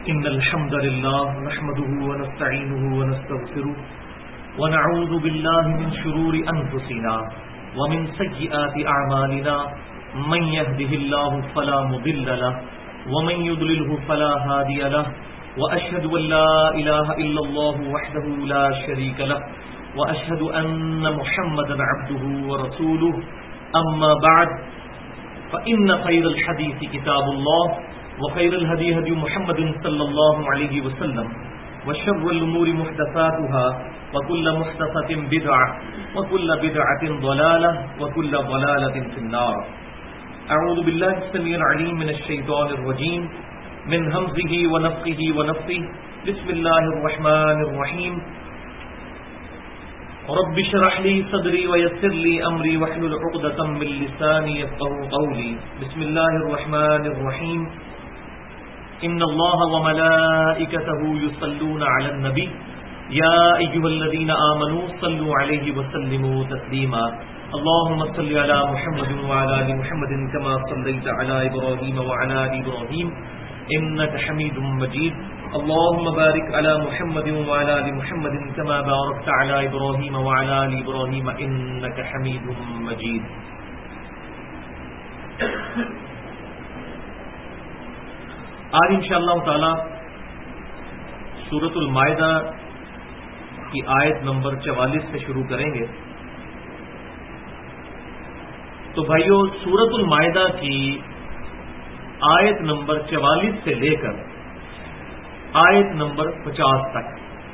إن الحمد لله نحمده ونستعينه ونستغفره ونعوذ بالله من شرور أنفسنا ومن سيئات أعمالنا من يهده الله فلا مضل له ومن يضلله فلا هادي له وأشهد أن لا إله إلا الله وحده لا شريك له وأشهد أن محمدا عبده ورسوله أما بعد فإن خير الحديث كتاب الله وخير الهدي هدي محمد صلى الله عليه وسلم وشر الأمور محدثاتها وكل محدثة بدعة وكل بدعة ضلالة وكل ضلالة في النار. أعوذ بالله السميع العليم من الشيطان الرجيم من همزه ونفخه ونفثه. بسم الله الرحمن الرحيم. رب اشرح لي صدري ويسر لي أمري واحلل عقدة من لساني يفقهوا قولي. بسم الله الرحمن الرحيم. إن الله وملائكته يصلون على النبي يا أيها الذين آمنوا صلوا عليه وسلموا تسليما. اللهم صل على محمد وعلى آل محمد كما صليت على إبراهيم وعلى آل إبراهيم إنك حميد مجيد. اللهم بارك على محمد وعلى آل محمد كما باركت على إبراهيم وعلى آل إبراهيم إنك حميد مجيد. آج انشاءاللہ تعالی سورۃ المائدہ کی آیت نمبر 44 سے شروع کریں گے. تو بھائیو، سورۃ المائدہ کی آیت نمبر 44 سے لے کر آیت نمبر 50 تک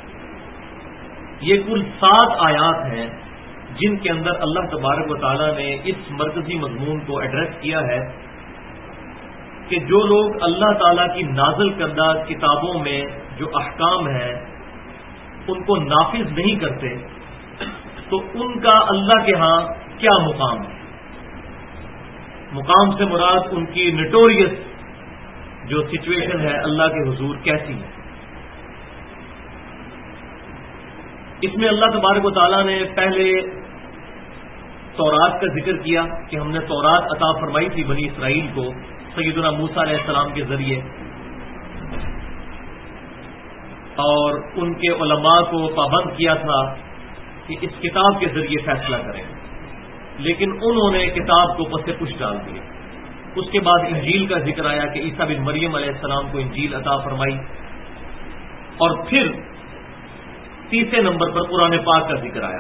یہ کل 7 آیات ہیں جن کے اندر اللہ تبارک و تعالی نے اس مرکزی مضمون کو ایڈریس کیا ہے کہ جو لوگ اللہ تعالیٰ کی نازل کردہ کتابوں میں جو احکام ہیں ان کو نافذ نہیں کرتے تو ان کا اللہ کے ہاں کیا مقام ہے. مقام سے مراد ان کی نٹوریس جو سچویشن ہے اللہ کے حضور کیسی ہے. اس میں اللہ تبارک و تعالیٰ نے پہلے تورات کا ذکر کیا کہ ہم نے تورات عطا فرمائی تھی بنی اسرائیل کو سیدنا موسیٰ علیہ السلام کے ذریعے، اور ان کے علماء کو پابند کیا تھا کہ اس کتاب کے ذریعے فیصلہ کریں، لیکن انہوں نے کتاب کو پس پش ڈال دیا. اس کے بعد انجیل کا ذکر آیا کہ عیسیٰ بن مریم علیہ السلام کو انجیل عطا فرمائی، اور پھر تیسرے نمبر پر قرآن پاک کا ذکر آیا.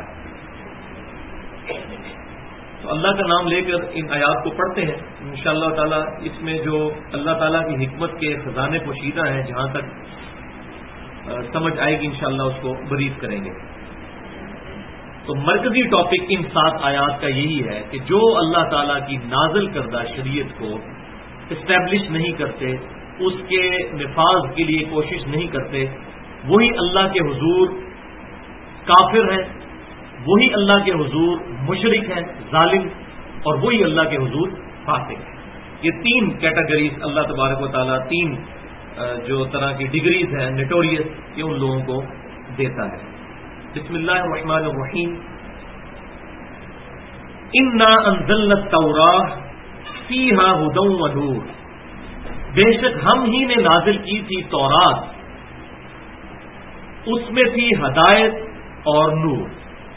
تو اللہ کا نام لے کر ان آیات کو پڑھتے ہیں انشاءاللہ تعالی. اس میں جو اللہ تعالیٰ کی حکمت کے خزانے پوشیدہ ہیں جہاں تک سمجھ آئے گی انشاءاللہ اس کو بریف کریں گے. تو مرکزی ٹاپک ان 7 آیات کا یہی ہے کہ جو اللہ تعالیٰ کی نازل کردہ شریعت کو اسٹیبلش نہیں کرتے، اس کے نفاذ کے لیے کوشش نہیں کرتے، وہی اللہ کے حضور کافر ہیں، وہی اللہ کے حضور مشرک ہیں، ظالم، اور وہی اللہ کے حضور فاسق ہیں. یہ 3 کیٹیگریز اللہ تبارک و تعالیٰ 3 جو طرح کی ڈگریز ہیں نٹوریس، یہ ان لوگوں کو دیتا ہے. بسم اللہ الرحمن الرحیم. انا انزلنا التوراۃ فیہا ھدی ونور. بے شک ہم ہی نے نازل کی تھی تورات، اس میں تھی ہدایت اور نور.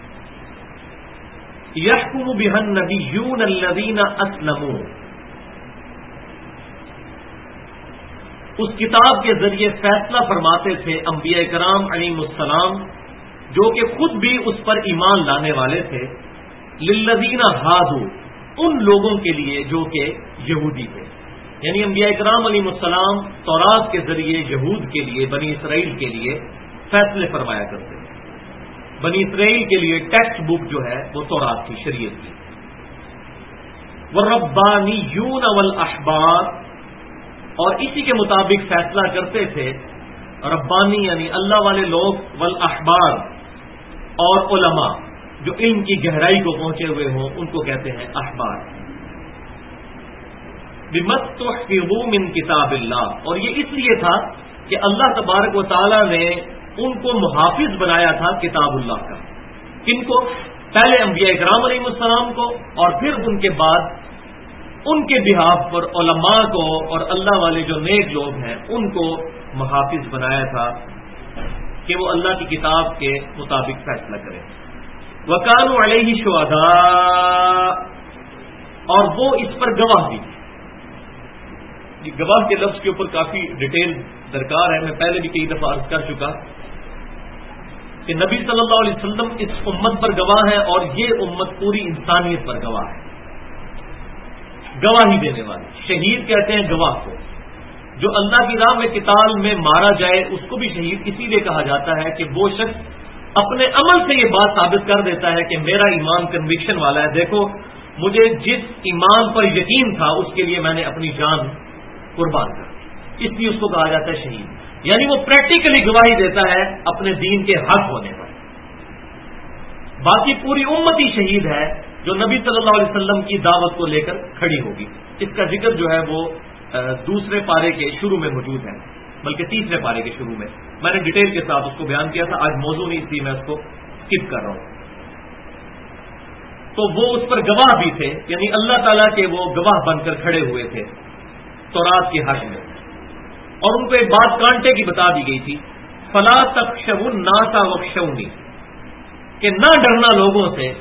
یحکم بہا النبیون الذین اسلموا. اس کتاب کے ذریعے فیصلہ فرماتے تھے انبیاء کرام علیہم السلام جو کہ خود بھی اس پر ایمان لانے والے تھے. للذین ہادوا، ان لوگوں کے لیے جو کہ یہودی تھے. یعنی انبیاء کرام علیہم السلام تورات کے ذریعے یہود کے لیے، بنی اسرائیل کے لیے فیصلے فرمایا کرتے تھے. بنی اسرائیل کے لیے ٹیکسٹ بک جو ہے وہ تورات کی، شریعت کی. والربانیون والاحبار، اور اسی کے مطابق فیصلہ کرتے تھے ربانی یعنی اللہ والے لوگ، والاحبار اور علماء جو علم کی گہرائی کو پہنچے ہوئے ہوں ان کو کہتے ہیں احبار. بِمَسْتُحْفِظُوا مِنْ کتاب اللہ، اور یہ اس لیے تھا کہ اللہ تبارک و تعالی نے ان کو محافظ بنایا تھا کتاب اللہ کا. کن کو؟ پہلے انبیاء کرام علیہ السلام کو، اور پھر ان کے بعد ان کے بہاف پر علماء کو اور اللہ والے جو نیک لوگ ہیں ان کو محافظ بنایا تھا کہ وہ اللہ کی کتاب کے مطابق فیصلہ کریں. وَكَانُوا عَلَيْهِ شُهَدَاءَ، اور وہ اس پر گواہ بھی تھے. یہ گواہ کے لفظ کے اوپر کافی ڈیٹیل درکار ہے. میں پہلے بھی کئی دفعہ عرض کر چکا کہ نبی صلی اللہ علیہ وسلم اس امت پر گواہ ہے اور یہ امت پوری انسانیت پر گواہ ہے. گواہی دینے والے شہید کہتے ہیں گواہ کو. جو اللہ کی راہ میں قتال میں مارا جائے اس کو بھی شہید اسی لیے کہا جاتا ہے کہ وہ شخص اپنے عمل سے یہ بات ثابت کر دیتا ہے کہ میرا ایمان کنوکشن والا ہے. دیکھو مجھے جس ایمان پر یقین تھا اس کے لیے میں نے اپنی جان قربان کر دی، اس لیے اس کو کہا جاتا ہے شہید. یعنی وہ پریکٹیکلی گواہی دیتا ہے اپنے دین کے حق ہونے پر. باقی پوری امت ہی شہید ہے جو نبی صلی اللہ علیہ وسلم کی دعوت کو لے کر کھڑی ہوگی. اس کا ذکر جو ہے وہ دوسرے پارے کے شروع میں موجود ہے، بلکہ تیسرے پارے کے شروع میں. میں نے ڈیٹیل کے ساتھ اس کو بیان کیا تھا. آج موضوع نہیں تھی، میں اس کو اسکپ کر رہا ہوں. تو وہ اس پر گواہ بھی تھے، یعنی اللہ تعالیٰ کے وہ گواہ بن کر کھڑے ہوئے تھے تورات کے حق میں. اور ان کو ایک بات کانٹے کی بتا دی گئی تھی، فلا تخشوا الناس واخشونی، کہ نہ ڈرنا لوگوں سے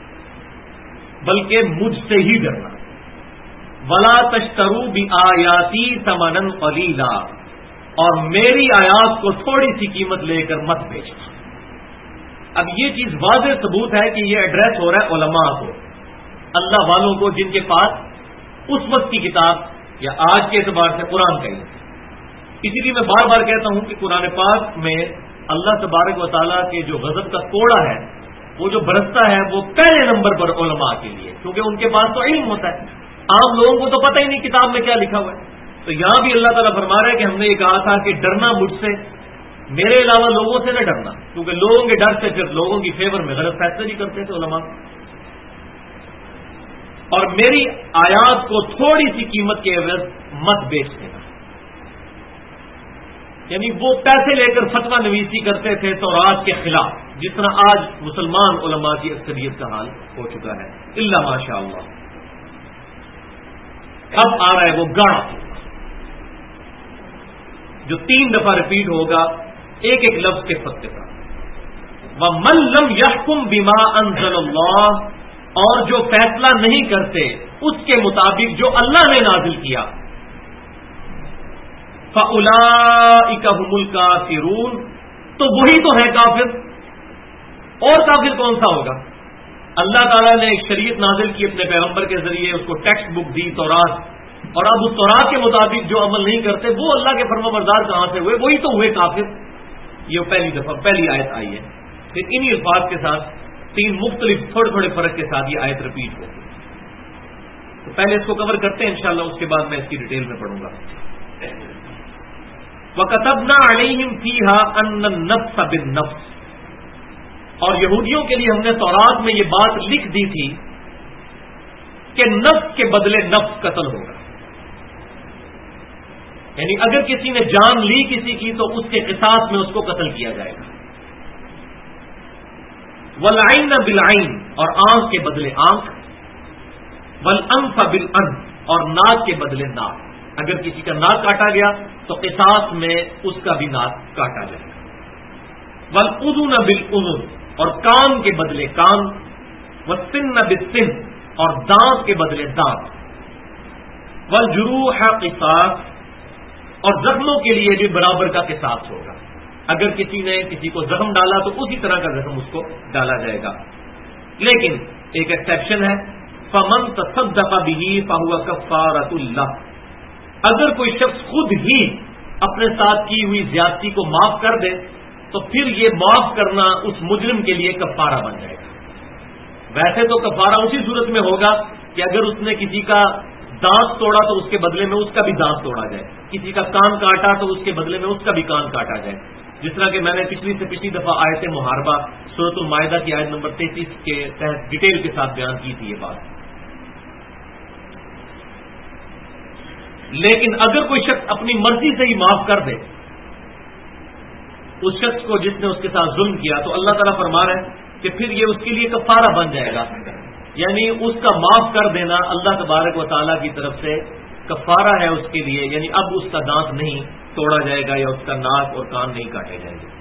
بلکہ مجھ سے ہی ڈرنا. ولا تشتروا بآیاتی ثمنا قلیلا، اور میری آیات کو تھوڑی سی قیمت لے کر مت بیچنا. اب یہ چیز واضح ثبوت ہے کہ یہ ایڈریس ہو رہا ہے علماء کو، اللہ والوں کو جن کے پاس اس وقت کی کتاب یا آج کے اعتبار سے قرآن کا ہی. اسی لیے میں بار بار کہتا ہوں کہ قرآن پاک میں اللہ تبارک و تعالیٰ کے جو غضب کا کوڑا ہے وہ جو برستا ہے وہ پہلے نمبر پر علماء کے لیے، کیونکہ ان کے پاس تو علم ہوتا ہے. عام لوگوں کو تو پتہ ہی نہیں کتاب میں کیا لکھا ہوا ہے. تو یہاں بھی اللہ تعالیٰ فرما رہا ہے کہ ہم نے یہ کہا تھا کہ ڈرنا مجھ سے، میرے علاوہ لوگوں سے نہ ڈرنا، کیونکہ لوگوں کے ڈر سے پھر لوگوں کی فیور میں غلط فیصلے بھی کرتے تھے علماء. اور میری آیات کو تھوڑی سی قیمت کے عوض مت بیچ دینا. یعنی وہ پیسے لے کر فتویٰ نویسی کرتے تھے تورات کے خلاف، جس طرح آج مسلمان علماء کی اکثریت کا حال ہو چکا ہے الا ماشاء اللہ. اب آ رہا ہے وہ گاڑا جو 3 دفعہ ریپیٹ ہوگا ایک ایک لفظ کے پتے پر. وَمَن لَّمْ يَحْكُم بِمَا أَنزَلَ اللَّهُ، اور جو فیصلہ نہیں کرتے اس کے مطابق جو اللہ نے نازل کیا، فَأُولَٰئِكَ هُمُ الْكَافِرُونَ، تو وہی تو ہے کافر. اور کافر کون سا ہوگا؟ اللہ تعالیٰ نے ایک شریعت نازل کی اپنے پیغمبر کے ذریعے، اس کو ٹیکسٹ بک دی تورات، اور اب اس تورات کے مطابق جو عمل نہیں کرتے وہ اللہ کے فرما بردار کہاں سے ہوئے؟ وہی تو ہوئے کافر. یہ پہلی دفعہ پہلی آیت آئی ہے. پھر انہی الفاظ کے ساتھ 3 مختلف تھوڑے تھوڑے فرق کے ساتھ یہ آیت ریپیٹ ہوگی. تو پہلے اس کو کور کرتے ہیں انشاءاللہ، اس کے بعد میں اس کی ڈیٹیل میں پڑھوں گا. وَكَتَبْنَا عَلَيْهِمْ فِيهَا أَنَّ النَّفْسَ بِالنَّفْسِ، اور یہودیوں کے لیے ہم نے تورات میں یہ بات لکھ دی تھی کہ نفس کے بدلے نفس قتل ہوگا. یعنی اگر کسی نے جان لی کسی کی تو اس کے قصاص میں اس کو قتل کیا جائے گا. وَالْعَيْنَ بِالْعَيْنِ، اور آنکھ کے بدلے آنکھ. وَالْأَنفَ بِالْأَنْفِ، اور ناک کے بدلے ناک. اگر کسی کا ناک کاٹا گیا تو قصاص میں اس کا بھی ناک کاٹا جائے گا. وَالْأُذُنَ بِالْأُذُنِ، اور کان کے بدلے کان. وَالسِّنَّ بِالسِّنِّ، اور دانت کے بدلے دانت. وَالْجُرُوحَ قِصَاص، اور زخموں کے لیے بھی برابر کا قصاص ہوگا. اگر کسی نے کسی کو زخم ڈالا تو اسی طرح کا زخم اس کو ڈالا جائے گا. لیکن ایک ایکسیپشن ہے، فَمَن تَصَدَّقَ بِهِ فَهُوَ كَفَّارَةٌ لَّهُ، اگر کوئی شخص خود ہی اپنے ساتھ کی ہوئی زیادتی کو معاف کر دے تو پھر یہ معاف کرنا اس مجرم کے لیے کفارہ بن جائے گا. ویسے تو کفارہ اسی صورت میں ہوگا کہ اگر اس نے کسی کا دانت توڑا تو اس کے بدلے میں اس کا بھی دانت توڑا جائے، کسی کا کان کاٹا تو اس کے بدلے میں اس کا بھی کان کاٹا جائے. جس طرح کہ میں نے پچھلی دفعہ آیت محاربہ سورۃ المائدہ کی آیت نمبر 33 کے تحت ڈیٹیل کے ساتھ بیان کی تھی یہ بات. لیکن اگر کوئی شخص اپنی مرضی سے ہی معاف کر دے اس شخص کو جس نے اس کے ساتھ ظلم کیا تو اللہ تعالیٰ فرما رہے ہیں کہ پھر یہ اس کے لیے کفارہ بن جائے گا. یعنی اس کا معاف کر دینا اللہ تبارک و تعالیٰ کی طرف سے کفارہ ہے اس کے لیے، یعنی اب اس کا دانت نہیں توڑا جائے گا یا اس کا ناک اور کان نہیں کاٹے جائیں گے۔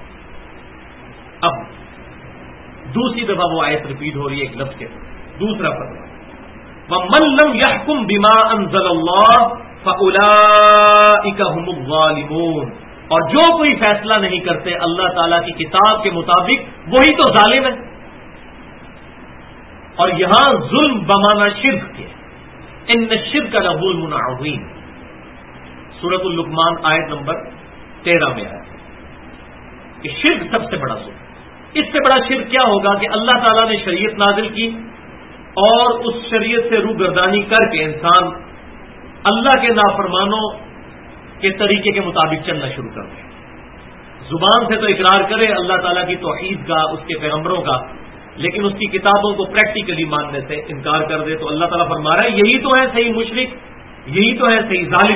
اب دوسری دفعہ وہ آیت ریپیٹ ہو رہی ہے ایک لفظ کے دوسرا فتویٰ، وَمَن لَّمْ يَحْكُم بِمَا أَنزَلَ اللَّهُ فَأُولَٰئِكَ هُمُ الظَّالِمُونَ، اور جو کوئی فیصلہ نہیں کرتے اللہ تعالیٰ کی کتاب کے مطابق وہی تو ظالم ہے۔ اور یہاں ظلم بمانا شرک کے، ان الشرک لظلم عظیم، سورۃ اللقمان آیت نمبر 13 میں آیا کہ شرک سب سے بڑا ظلم۔ اس سے بڑا شرک کیا ہوگا کہ اللہ تعالیٰ نے شریعت نازل کی اور اس شریعت سے روگردانی کر کے انسان اللہ کے نافرمانوں کے طریقے کے مطابق چلنا شروع کر دے۔ زبان سے تو اقرار کرے اللہ تعالیٰ کی توحید کا، اس کے پیغمبروں کا، لیکن اس کی کتابوں کو پریکٹیکلی ماننے سے انکار کر دے، تو اللہ تعالیٰ فرما رہا ہے یہی تو ہے صحیح مشرک، یہی تو ہے صحیح ظالم۔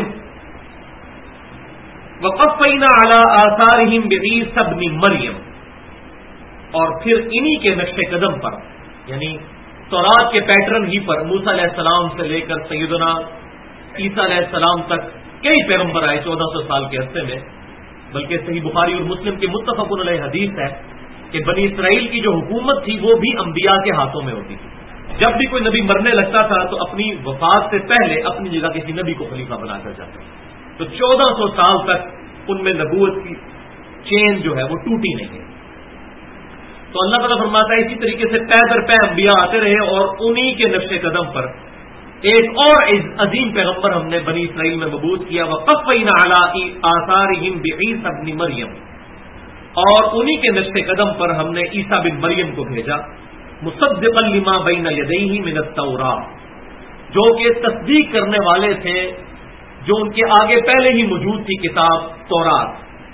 وَقَفَّيْنَا عَلَىٰ آثَارِهِمْ بِعِيسَى ابْنِ مَرْيَمَ، اور پھر انہی کے نقش قدم پر، یعنی تورات کے پیٹرن ہی پر موسیٰ علیہ السلام سے لے کر سیدنا عیسیٰ علیہ السلام تک کئی پیغمبر آئے 1400 سال کے عرصے میں، بلکہ صحیح بخاری اور مسلم کی متفق علیہ حدیث ہے کہ بنی اسرائیل کی جو حکومت تھی وہ بھی انبیاء کے ہاتھوں میں ہوتی تھی۔ جب بھی کوئی نبی مرنے لگتا تھا تو اپنی وفات سے پہلے اپنی جگہ کسی نبی کو خلیفہ بنا کر جاتا، تو 1400 سال تک ان میں نبوت کی چین جو ہے وہ ٹوٹی نہیں ہے۔ تو اللہ تعالیٰ فرماتا ہے اسی طریقے سے پے در پے انبیاء آتے رہے اور انہی کے نقش قدم پر ایک اور عظیم پیغمبر ہم نے بنی اسرائیل میں مبعوث کیا، وَقَفَّيْنَا عَلَىٰ آثَارِهِمْ بِعِيسَى ابْنِ مَرْيَمَ، اور انہی کے نقش قدم پر ہم نے عیسیٰ بن مریم کو بھیجا، مُصَدِّقًا لِمَا بَيْنَ يَدَيْهِ مِنَ التَّوْرَاةِ، جو کہ تصدیق کرنے والے تھے جو ان کے آگے پہلے ہی موجود تھی کتاب تورات،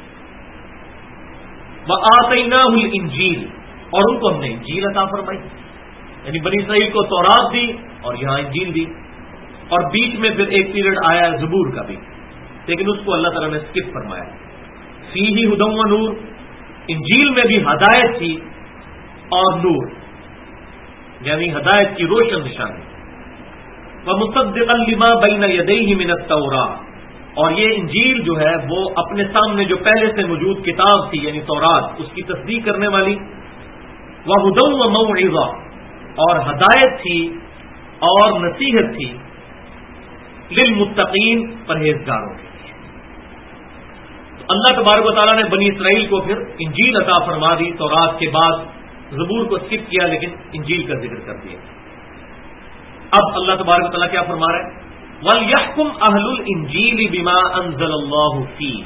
وَآتَيْنَاهُ الْإِنْجِيلَ، اور ان کو ہم نے انجیل عطا فرمائی، یعنی بنی اسرائیل کو تورات دی اور یہاں انجیل دی، اور بیچ میں پھر ایک پیریڈ آیا ہے زبور کا بھی، لیکن اس کو اللہ تعالیٰ نے اسکپ فرمایا۔ فیہ ھدی و نور، انجیل میں بھی ہدایت تھی اور نور، یعنی ہدایت کی روشن نشانی، وَمُصَدِّقًا لِمَا بَيْنَ يَدَيْهِ مِنَ التَّوْرَاةِ، اور یہ انجیل جو ہے وہ اپنے سامنے جو پہلے سے موجود کتاب تھی یعنی تورات اس کی تصدیق کرنے والی، وَھُدًى وَمَوْعِظَةً، اور ہدایت تھی اور نصیحت تھی، للمتقین، پرہیزگاروں کے لیے۔ تو اللہ تبارک و تعالیٰ نے بنی اسرائیل کو پھر انجیل عطا فرما دی، تورات کے بعد زبور کو اسکپ کیا لیکن انجیل کا ذکر کر دیا۔ اب اللہ تبارک و تعالیٰ کیا فرما رہے ہیں، وَلْيَحْكُمْ أَهْلُ الْإِنْجِيلِ بِمَا أَنزَلَ اللَّهُ فِيهِ،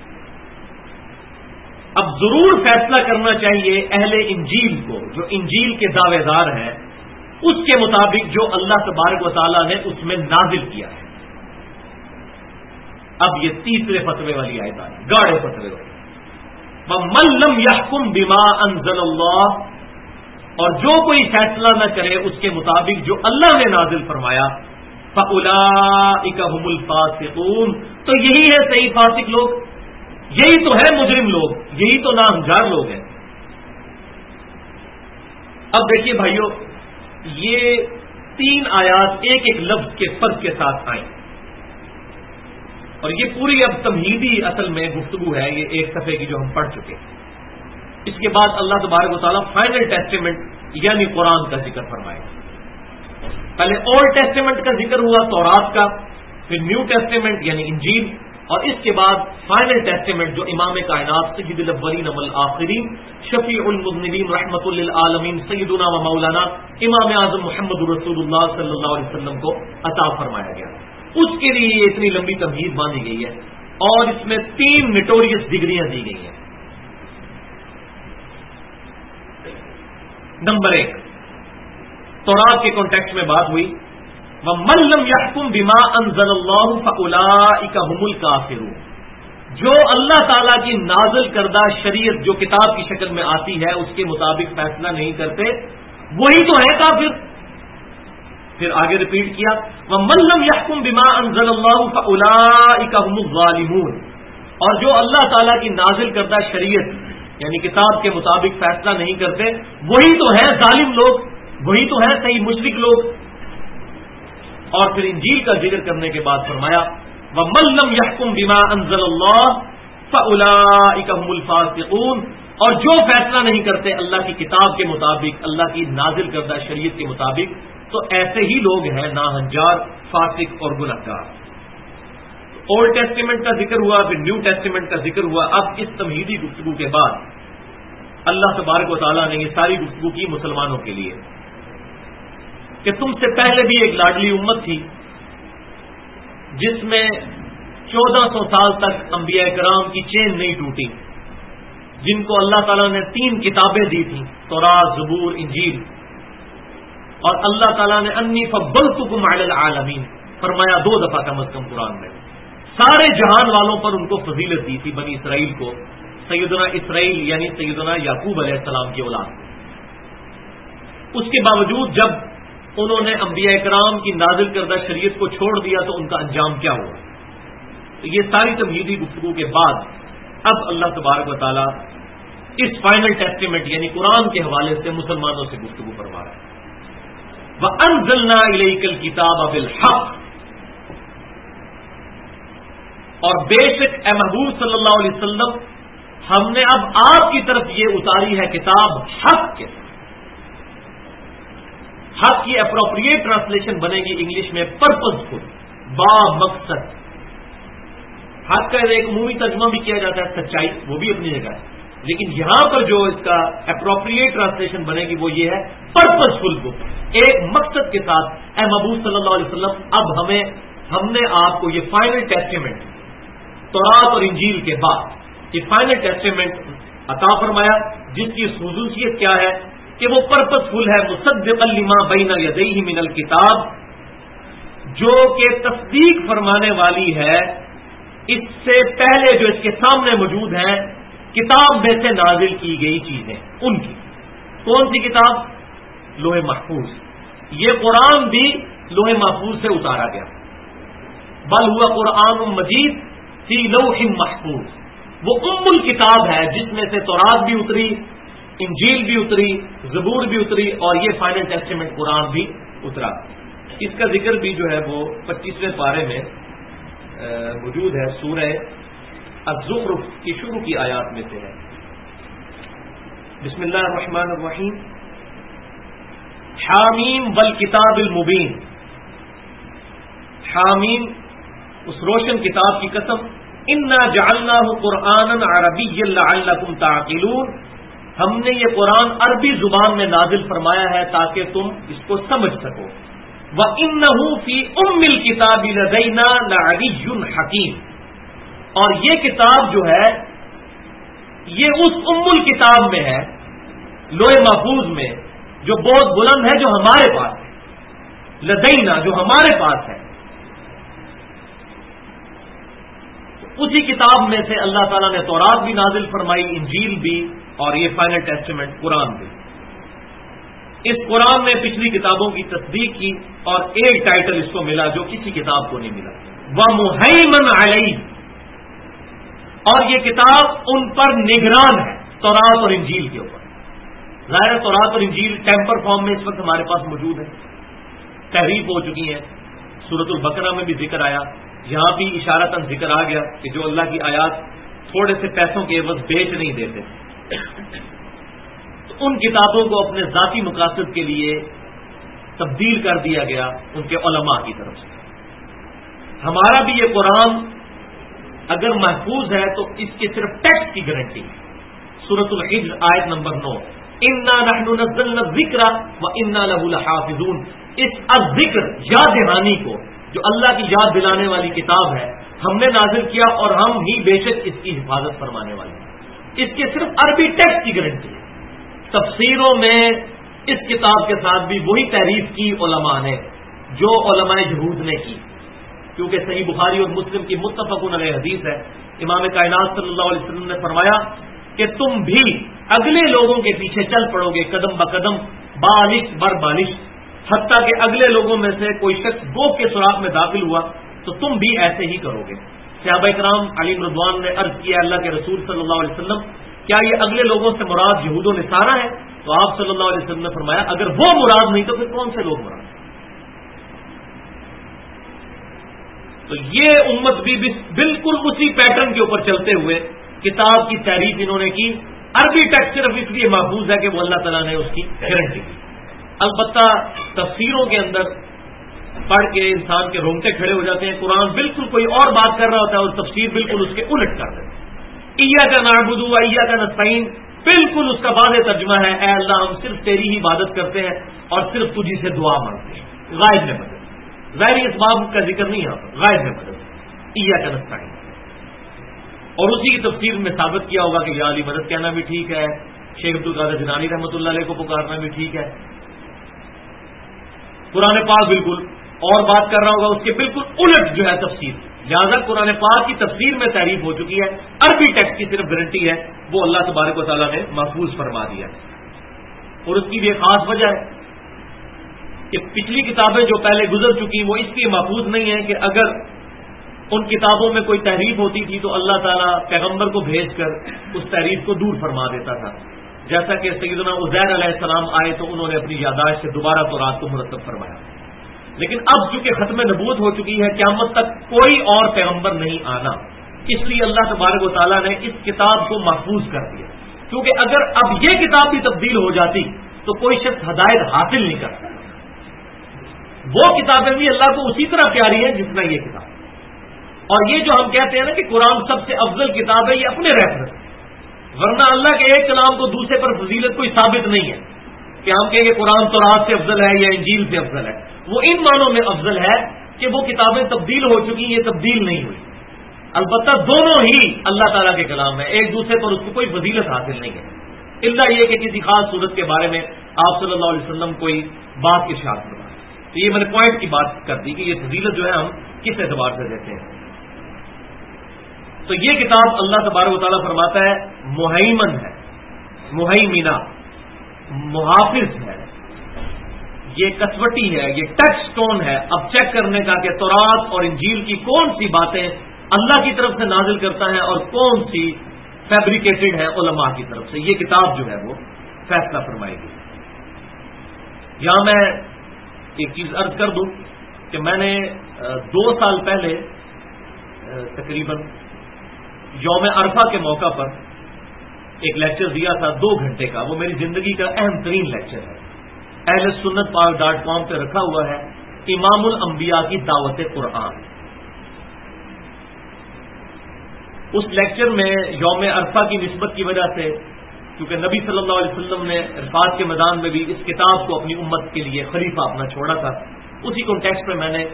اب ضرور فیصلہ کرنا چاہیے اہل انجیل کو جو انجیل کے دعوے دار ہیں اس کے مطابق جو اللہ تبارک و تعالیٰ نے اس میں نازل کیا ہے۔ اب یہ تیسرے فتوے والی آیت آئی، گاڑے فتوے والی، وَمَن لَّمْ يَحْكُم بِمَا أَنزَلَ اللَّهُ، اور جو کوئی فیصلہ نہ کرے اس کے مطابق جو اللہ نے نازل فرمایا، فَأُولَٰئِكَ هُمُ الْفَاسِقُونَ، تو یہی ہے صحیح فاسق لوگ، یہی تو ہے مجرم لوگ، یہی تو ناہنجار لوگ ہیں۔ اب دیکھیے بھائیو، یہ 3 آیات ایک ایک لفظ کے فرق کے ساتھ آئیں، اور یہ پوری اب تمہیدی اصل میں گفتگو ہے، یہ ایک صفحے کی جو ہم پڑھ چکے ہیں۔ اس کے بعد اللہ تبارک و تعالیٰ فائنل ٹیسٹیمنٹ یعنی قرآن کا ذکر فرمائے گا۔ پہلے اولڈ ٹیسٹیمنٹ کا ذکر ہوا تورات کا، پھر نیو ٹیسٹیمنٹ یعنی انجیل، اور اس کے بعد فائنل ٹیسٹیمنٹ جو امام کائنات سید الاولین والآخرین شفیع المذنبین رحمت للعالمین سیدنا و مولانا امام اعظم محمد رسول اللہ صلی اللہ علیہ وسلم کو عطا فرمایا گیا، اس کے لیے یہ اتنی لمبی تمہید باندھی گئی ہے، اور اس میں 3 نٹوریس ڈگریاں دی گئی ہیں۔ نمبر 1، تورات کے کانٹیکسٹ میں بات ہوئی، وَمَن لَّمْ يَحْكُم بِمَا أَنزَلَ اللَّهُ فَأُولَٰئِكَ هُمُ الْكَافِرُونَ، جو اللہ تعالیٰ کی نازل کردہ شریعت جو کتاب کی شکل میں آتی ہے اس کے مطابق فیصلہ نہیں کرتے وہی تو ہے کافر۔ پھر آگے ریپیٹ کیا، وَمَن لَّمْ يَحْكُم بِمَا أَنزَلَ اللَّهُ فَأُولَٰئِكَ هُمُ الظَّالِمُونَ، اور جو اللہ تعالیٰ کی نازل کردہ شریعت یعنی کتاب کے مطابق فیصلہ نہیں کرتے وہی تو ہے ظالم لوگ، وہی تو ہے صحیح مشرک لوگ. اور پھر انجیل کا ذکر کرنے کے بعد فرمایا وَمَن لَّمْ يَحْكُم بِمَا أَنزَلَ اللَّهُ فَأُولَٰئِكَ هُمُ الْفَاسِقُونَ. اور جو فیصلہ نہیں کرتے اللہ کی کتاب کے مطابق، اللہ کی نازل کردہ شریعت کے مطابق، تو ایسے ہی لوگ ہیں ناہنجار، فاسق اور گنہگار. اولڈ ٹیسٹیمنٹ کا ذکر ہوا، پھر نیو ٹیسٹیمنٹ کا ذکر ہوا. اب اس تمہیدی گفتگو کے بعد اللہ تبارک و تعالیٰ نے یہ ساری گفتگو کی مسلمانوں کے لیے کہ تم سے پہلے بھی ایک لاڈلی امت تھی جس میں 1400 سال تک انبیاء کرام کی چین نہیں ٹوٹی، جن کو اللہ تعالیٰ نے 3 کتابیں دی تھیں، تورات، زبور، انجیل. اور اللہ تعالیٰ نے انی فضلتکم علی العالمین فرمایا 2 دفعہ کم از کم قرآن میں. سارے جہان والوں پر ان کو فضیلت دی تھی، بنی اسرائیل کو، سیدنا اسرائیل یعنی سیدنا یعقوب علیہ السلام کی اولاد. اس کے باوجود جب انہوں نے انبیاء کرام کی نازل کردہ شریعت کو چھوڑ دیا تو ان کا انجام کیا ہوا. تو یہ ساری تمہیدی گفتگو کے بعد اب اللہ تبارک و تعالیٰ اس فائنل ٹیسٹیمنٹ یعنی قرآن کے حوالے سے مسلمانوں سے گفتگو فرما رہا ہے. وَأَنزَلْنَا إِلَيْكَ الْكِتَابَ بِالْحَقِّ. اور بے شک اے محبوب صلی اللہ علیہ وسلم ہم نے اب آپ کی طرف یہ اتاری ہے کتاب حق کے ساتھ. حق کی اپروپریٹ ٹرانسلیشن بنے گی انگلش میں پرپز فل، با مقصد. حق کا ایک عمومی ترجمہ بھی کیا جاتا ہے سچائی، وہ بھی اپنی جگہ ہے، لیکن یہاں پر جو اس کا اپروپریٹ ٹرانسلیشن بنے گی وہ یہ ہے پرپز فل بک، ایک مقصد کے ساتھ. اے محبوب صلی اللہ علیہ وسلم اب ہم نے آپ کو یہ فائنل ٹیسٹیمنٹ تورات اور انجیل کے بعد یہ فائنل ٹیسٹیمنٹ عطا فرمایا، جس کی خصوصیت کیا ہے کہ وہ پرپز فل ہے. مصدقا لما بین یدیہ من الکتاب، جو کہ تصدیق فرمانے والی ہے اس سے پہلے جو اس کے سامنے موجود ہیں کتاب میں سے نازل کی گئی چیزیں ان کی. کون سی کتاب؟ لوح محفوظ. یہ قرآن بھی لوح محفوظ سے اتارا گیا. بل ہوا قرآن مجید فی لوح محفوظ. وہ الکتاب ہے جس میں سے تورات بھی اتری، انجیل بھی اتری، زبور بھی اتری، اور یہ فائنل ٹیسٹیمنٹ قرآن بھی اترا. اس کا ذکر بھی جو ہے وہ 25ویں پارے میں موجود ہے، سورہ الزخرف کی شروع کی آیات میں سے ہے. بسم اللہ الرحمن الرحیم. حامیم والکتاب المبین. حامیم اس روشن کتاب کی قسم. انا جعلناہ قرآنا عربیا لعلکم تعقلون. ہم نے یہ قرآن عربی زبان میں نازل فرمایا ہے تاکہ تم اس کو سمجھ سکو. وَإِنَّهُ فِي أُمِّ الْكِتَابِ لَدَيْنَا لَعَلِيٌّ حَكِيمٌ. اور یہ کتاب جو ہے یہ اس الکتاب میں ہے، لوح محفوظ میں، جو بہت بلند ہے، جو ہمارے پاس ہے. لدینا جو ہمارے پاس ہے. اسی کتاب میں سے اللہ تعالیٰ نے تورات بھی نازل فرمائی، انجیل بھی، اور یہ فائنل ٹیسٹیمنٹ قرآن بھی. اس قرآن نے پچھلی کتابوں کی تصدیق کی اور ایک ٹائٹل اس کو ملا جو کسی کتاب کو نہیں ملا، وَمُهَيْمَنْ عَلَيْهِ. اور یہ کتاب ان پر نگران ہے، تورات اور انجیل کے اوپر. ظاہر تورات اور انجیل ٹیمپر فارم میں اس وقت ہمارے پاس موجود ہے، تحریف ہو چکی ہیں. سورۃ البقرہ میں بھی ذکر آیا، یہاں بھی اشارتاً ذکر آ گیا کہ جو اللہ کی آیات تھوڑے سے پیسوں کے عوض بیچ نہیں دیتے، تو ان کتابوں کو اپنے ذاتی مقاصد کے لیے تبدیل کر دیا گیا ان کے علماء کی طرف سے. ہمارا بھی یہ قرآن اگر محفوظ ہے تو اس کے صرف ٹیکسٹ کی گارنٹی ہے. سورۃ الحجر آیت نمبر 9. انا نحن نزلنا الذکر وانا له لحافظون. اس الذکر یاد دہانی کو، جو اللہ کی یاد دلانے والی کتاب ہے، ہم نے نازل کیا اور ہم ہی بے شک اس کی حفاظت فرمانے والے ہیں. اس کے صرف عربی ٹیکسٹ کی گارنٹی ہے. تفسیروں میں اس کتاب کے ساتھ بھی وہی تحریف کی علماء نے جو علماء یہود نے کی، کیونکہ صحیح بخاری اور مسلم کی متفقون علیہ حدیث ہے. امام کائنات صلی اللہ علیہ وسلم نے فرمایا کہ تم بھی اگلے لوگوں کے پیچھے چل پڑو گے قدم بقدم، بالش بر بالش، حتیٰ کہ اگلے لوگوں میں سے کوئی شخص گوہ کے سوراخ میں داخل ہوا تو تم بھی ایسے ہی کرو گے. صحابہ کرام علی رضوان نے عرض کیا اللہ کے رسول صلی اللہ علیہ وسلم کیا یہ اگلے لوگوں سے مراد یہود و نصارہ ہے؟ تو آپ صلی اللہ علیہ وسلم نے فرمایا اگر وہ مراد نہیں تو پھر کون سے لوگ مراد؟ تو یہ امت بھی بالکل اسی پیٹرن کے اوپر چلتے ہوئے کتاب کی تعریف انہوں نے کی. عربی ٹیکسٹ صرف اس لیے محفوظ ہے کہ وہ اللہ تعالیٰ نے اس کی گارنٹی کی. البتہ تفسیروں کے اندر پڑھ کے انسان کے رونگٹے کھڑے ہو جاتے ہیں. قرآن بالکل کوئی اور بات کر رہا ہوتا ہے اور تفسیر بالکل اس کے الٹ کر دیتے ہیں. ایاک نعبد و ایاک نستعین بالکل اس کا واضح ترجمہ ہے اے اللہ ہم صرف تیری ہی عبادت کرتے ہیں اور صرف تجھی سے دعا مانگتے ہیں. غائب میں مدد, ظاہری اسباب کا ذکر نہیں یہاں پر, غائب میں مدد ایاک نستعین. اور اسی کی تفسیر میں ثابت کیا ہوگا کہ یا علی مدد کہنا بھی ٹھیک ہے, شیخ عبد القادر جیلانی رحمۃ اللہ علیہ کو پکارنا بھی ٹھیک ہے. قرآن پاک بالکل اور بات کر رہا ہوگا, اس کے بالکل الٹ جو ہے تفسیر. لہٰذا قرآن پاک کی تفسیر میں تعریف ہو چکی ہے, عربی ٹیکسٹ کی صرف گارنٹی ہے وہ اللہ تبارک و تعالیٰ نے محفوظ فرما دیا. اور اس کی بھی ایک خاص وجہ ہے کہ پچھلی کتابیں جو پہلے گزر چکی وہ اس لیے محفوظ نہیں ہیں کہ اگر ان کتابوں میں کوئی تحریف ہوتی تھی تو اللہ تعالیٰ پیغمبر کو بھیج کر اس تحریف کو دور فرما دیتا تھا. جیسا کہ سیدنا عزیر علیہ السلام آئے تو انہوں نے اپنی یادداشت سے دوبارہ تورات کو مرتب فرمایا. لیکن اب چونکہ ختم نبوت ہو چکی ہے, قیامت تک کوئی اور پیغمبر نہیں آنا, اس لیے اللہ تبارک و تعالیٰ نے اس کتاب کو محفوظ کر دیا. کیونکہ اگر اب یہ کتاب بھی تبدیل ہو جاتی تو کوئی شخص ہدایت حاصل نہیں کر سکتا. وہ کتابیں بھی اللہ کو اسی طرح پیاری ہیں جتنا یہ کتاب. اور یہ جو ہم کہتے ہیں نا کہ قرآن سب سے افضل کتاب ہے, یہ اپنے ریفرنس, ورنہ اللہ کے ایک کلام کو دوسرے پر فضیلت کوئی ثابت نہیں ہے کہ ہم کہیں کہ قرآن تورات سے افضل ہے یا انجیل سے افضل ہے. وہ ان معنوں میں افضل ہے کہ وہ کتابیں تبدیل ہو چکی, یہ تبدیل نہیں ہوئی. البتہ دونوں ہی اللہ تعالیٰ کے کلام ہیں, ایک دوسرے پر اس کو کوئی فضیلت حاصل نہیں ہے, الا یہ کہ کسی خاص صورت کے بارے میں آپ صلی اللہ علیہ وسلم کوئی بات ارشاد فرمائیں. تو یہ میں نے پوائنٹ کی بات کر دی کہ یہ فضیلت جو ہے ہم کس اعتبار سے دیتے ہیں. تو یہ کتاب اللہ تبارک و تعالیٰ فرماتا ہے مہیمن ہے, مہیمنہ, محافظ ہے, یہ کسوٹی ہے, یہ ٹچ سٹون ہے اب چیک کرنے کا کہ تورات اور انجیل کی کون سی باتیں اللہ کی طرف سے نازل کرتا ہے اور کون سی فیبریکیٹڈ ہے علماء کی طرف سے. یہ کتاب جو ہے وہ فیصلہ فرمائے گی. یہاں میں ایک چیز عرض کر دوں کہ میں نے 2 سال پہلے تقریباً یوم عرفہ کے موقع پر ایک لیکچر دیا تھا 2 گھنٹے کا. وہ میری زندگی کا اہم ترین لیکچر ہے, اہل سنت پاک.com پہ رکھا ہوا ہے, امام الانبیاء کی دعوت قرآن. اس لیکچر میں یوم عرفہ کی نسبت کی وجہ سے, کیونکہ نبی صلی اللہ علیہ وسلم نے عرفات کے میدان میں بھی اس کتاب کو اپنی امت کے لیے خلیفہ اپنا چھوڑا تھا, اسی کانٹیکسٹ میں نے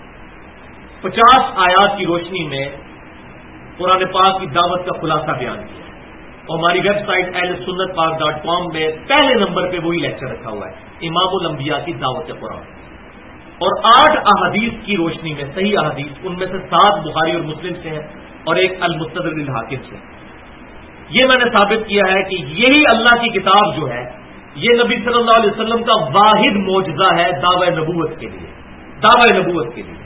50 آیات کی روشنی میں قرآن پاک کی دعوت کا خلاصہ بیان کیا. اور ہماری ویب سائٹ اہل سنت پاک.com میں پہلے نمبر پہ وہی لیکچر رکھا ہوا ہے, امام الانبیاء کی دعوت قرآن. اور 8 احادیث کی روشنی میں, صحیح احادیث, ان میں سے 7 بخاری اور مسلم سے ہیں اور ایک المستدرک للحاکم سے. یہ میں نے ثابت کیا ہے کہ یہی اللہ کی کتاب جو ہے یہ نبی صلی اللہ علیہ وسلم کا واحد معجزہ ہے دعوی نبوت کے لیے, دعوی نبوت کے لیے.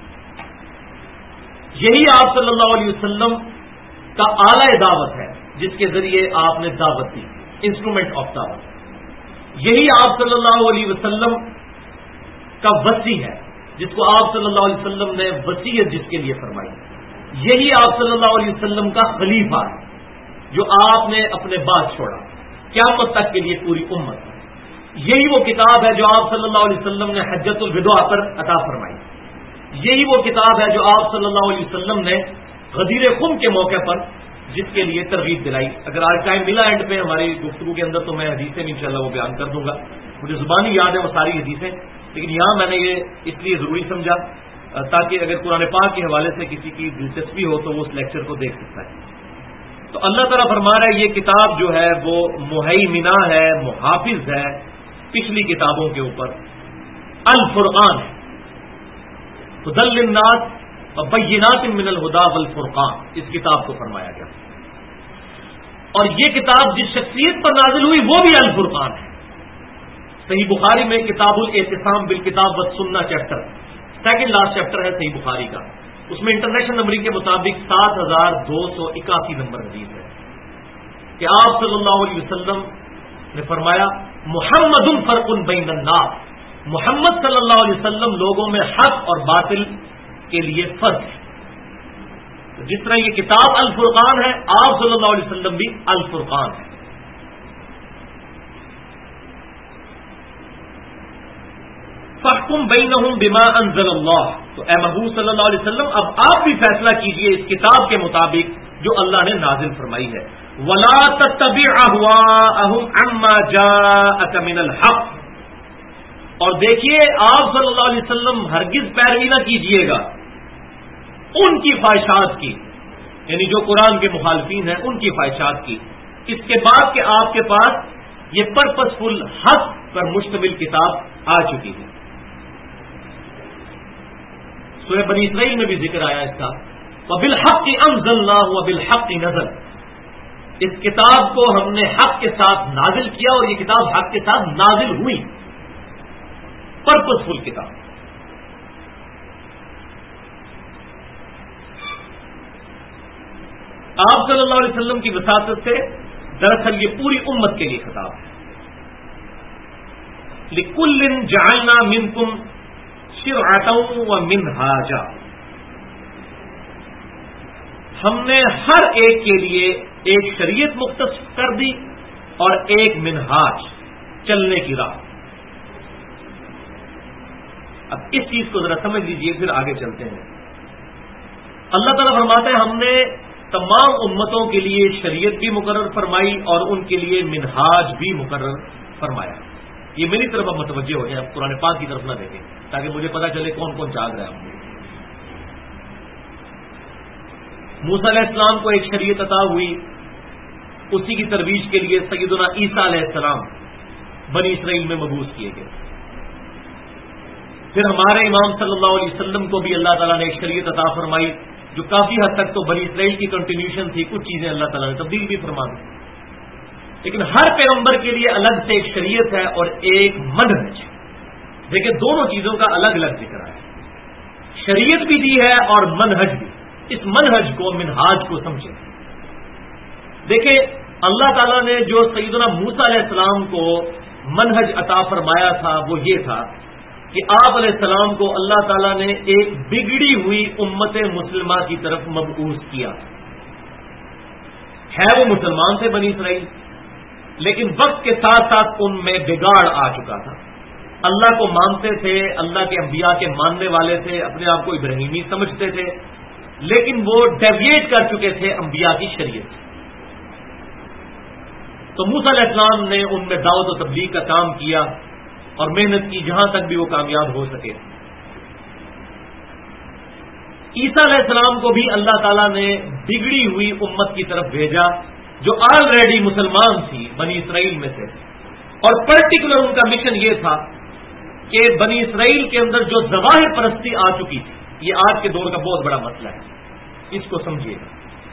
یہی آپ صلی اللہ علیہ وسلم کا اعلی دعوت ہے جس کے ذریعے آپ نے دعوت دی, انسٹرومنٹ آف دعوت. یہی آپ صلی اللہ علیہ وسلم کا وصی ہے جس کو آپ صلی اللہ علیہ وسلم نے وصیت جس کے لیے فرمائی. یہی آپ صلی اللہ علیہ وسلم کا خلیفہ ہے جو آپ نے اپنے بعد چھوڑا قیامت تک کے لیے پوری امت. یہی وہ کتاب ہے جو آپ صلی اللہ علیہ وسلم نے حجۃ الوداع پر عطا فرمائی. یہی وہ کتاب ہے جو آپ صلی اللہ علیہ وسلم نے غدیر خم کے موقع پر جس کے لیے ترغیب دلائی. اگر آج ٹائم ملا اینڈ پہ ہماری گفتگو کے اندر تو میں حدیثیں بھی انشاءاللہ وہ بیان کر دوں گا. مجھے زبانی یاد ہے وہ ساری حدیثیں, لیکن یہاں میں نے یہ اس لیے ضروری سمجھا تاکہ اگر قرآن پاک کے حوالے سے کسی کی دلچسپی ہو تو وہ اس لیکچر کو دیکھ سکتا ہے. تو اللہ تعالیٰ فرما رہا ہے یہ کتاب جو ہے وہ مہیمنہ ہے, محافظ ہے پچھلی کتابوں کے اوپر. الفرقان ہے, ہدی للناس وبینات من الہدی والفرقان, اس کتاب کو فرمایا گیا. اور یہ کتاب جس شخصیت پر نازل ہوئی وہ بھی الفرقان ہے. صحیح بخاری میں کتاب الاعتصام بالکتاب والسنہ چیپٹر, سیکنڈ لاسٹ چیپٹر ہے صحیح بخاری کا. اس میں انٹرنیشنل نمبرنگ کے مطابق 7281 نمبر حدیث ہے کہ آپ صلی اللہ علیہ وسلم نے فرمایا محمد فرق بین الناس، محمد صلی اللہ علیہ وسلم لوگوں میں حق اور باطل کے لیے فرق ہے. جس طرح یہ کتاب الفرقان ہے، آپ صلی اللہ علیہ وسلم بھی الفرقان ہے. فاحکم بینہم بما انزل اللہ، تو اے محبوب صلی اللہ علیہ وسلم اب آپ بھی فیصلہ کیجئے اس کتاب کے مطابق جو اللہ نے نازل فرمائی ہے. ولا تتبع اهواءهم عما جاءك من الحق، اور دیکھیے آپ صلی اللہ علیہ وسلم ہرگز پیروی نہ کیجیے گا ان کی خواہشات کی، یعنی جو قرآن کے مخالفین ہیں ان کی خواہشات کی، اس کے بعد کہ آپ کے پاس یہ پرپس فل حق پر مشتمل کتاب آ چکی ہے. سورہ بنی اسرائیل میں بھی ذکر آیا اس کا، وَبِالْحَقِّ أَنزَلْنَاهُ وَبِالْحَقِّ نَزَلَ، اس کتاب کو ہم نے حق کے ساتھ نازل کیا اور یہ کتاب حق کے ساتھ نازل ہوئی. پرپس فل کتاب. آپ صلی اللہ علیہ وسلم کی وساطت سے دراصل یہ پوری امت کے لیے خطاب ہے. لِكُلٍّ جَعَلْنَا مِنْكُمْ شِرْعَةً وَمِنْهَاجًا، ہم نے ہر ایک کے لیے ایک شریعت مختص کر دی اور ایک منہاج، چلنے کی راہ. اب اس چیز کو ذرا سمجھ لیجئے پھر آگے چلتے ہیں. اللہ تعالیٰ فرماتا ہے ہم نے تمام امتوں کے لیے شریعت بھی مقرر فرمائی اور ان کے لیے منہاج بھی مقرر فرمایا. یہ میری طرف اب متوجہ ہو جائیں، اب قرآن پاک کی طرف نہ دیکھیں تاکہ مجھے پتا چلے کون کون جاگ رہا ہے. موسیٰ علیہ السلام کو ایک شریعت عطا ہوئی، اسی کی ترویج کے لیے سیدنا عیسیٰ علیہ السلام بنی اسرائیل میں مبعوث کیے گئے. پھر ہمارے امام صلی اللہ علیہ وسلم کو بھی اللہ تعالیٰ نے ایک شریعت عطا فرمائی جو کافی حد تک تو بنی اسرائیل کی کنٹینیوشن تھی، کچھ چیزیں اللہ تعالیٰ نے تبدیل بھی فرما دی. لیکن ہر پیغمبر کے لیے الگ سے ایک شریعت ہے اور ایک منہج. دیکھیں دونوں چیزوں کا الگ الگ ذکر ہے، شریعت بھی دی ہے اور منہج بھی. اس منہج کو منہاج کو سمجھیں. دیکھیں اللہ تعالیٰ نے جو سیدنا موسیٰ علیہ السلام کو منہج عطا فرمایا تھا وہ یہ تھا کہ آپ علیہ السلام کو اللہ تعالیٰ نے ایک بگڑی ہوئی امت مسلمہ کی طرف مبعوث کیا. ہے وہ مسلمان تھے بنی اسرائیل، لیکن وقت کے ساتھ ساتھ ان میں بگاڑ آ چکا تھا. اللہ کو مانتے تھے، اللہ کے انبیاء کے ماننے والے تھے، اپنے آپ کو ابراہیمی سمجھتے تھے، لیکن وہ ڈیویٹ کر چکے تھے انبیاء کی شریعت. تو موسیٰ علیہ السلام نے ان میں دعوت و تبلیغ کا کام کیا اور محنت کی جہاں تک بھی وہ کامیاب ہو سکے. عیسیٰ علیہ السلام کو بھی اللہ تعالیٰ نے بگڑی ہوئی امت کی طرف بھیجا جو آلریڈی مسلمان تھی بنی اسرائیل میں سے، اور پرٹیکولر ان کا مشن یہ تھا کہ بنی اسرائیل کے اندر جو ظواہر پرستی آ چکی تھی، یہ آج کے دور کا بہت بڑا مسئلہ ہے، اس کو سمجھیے گا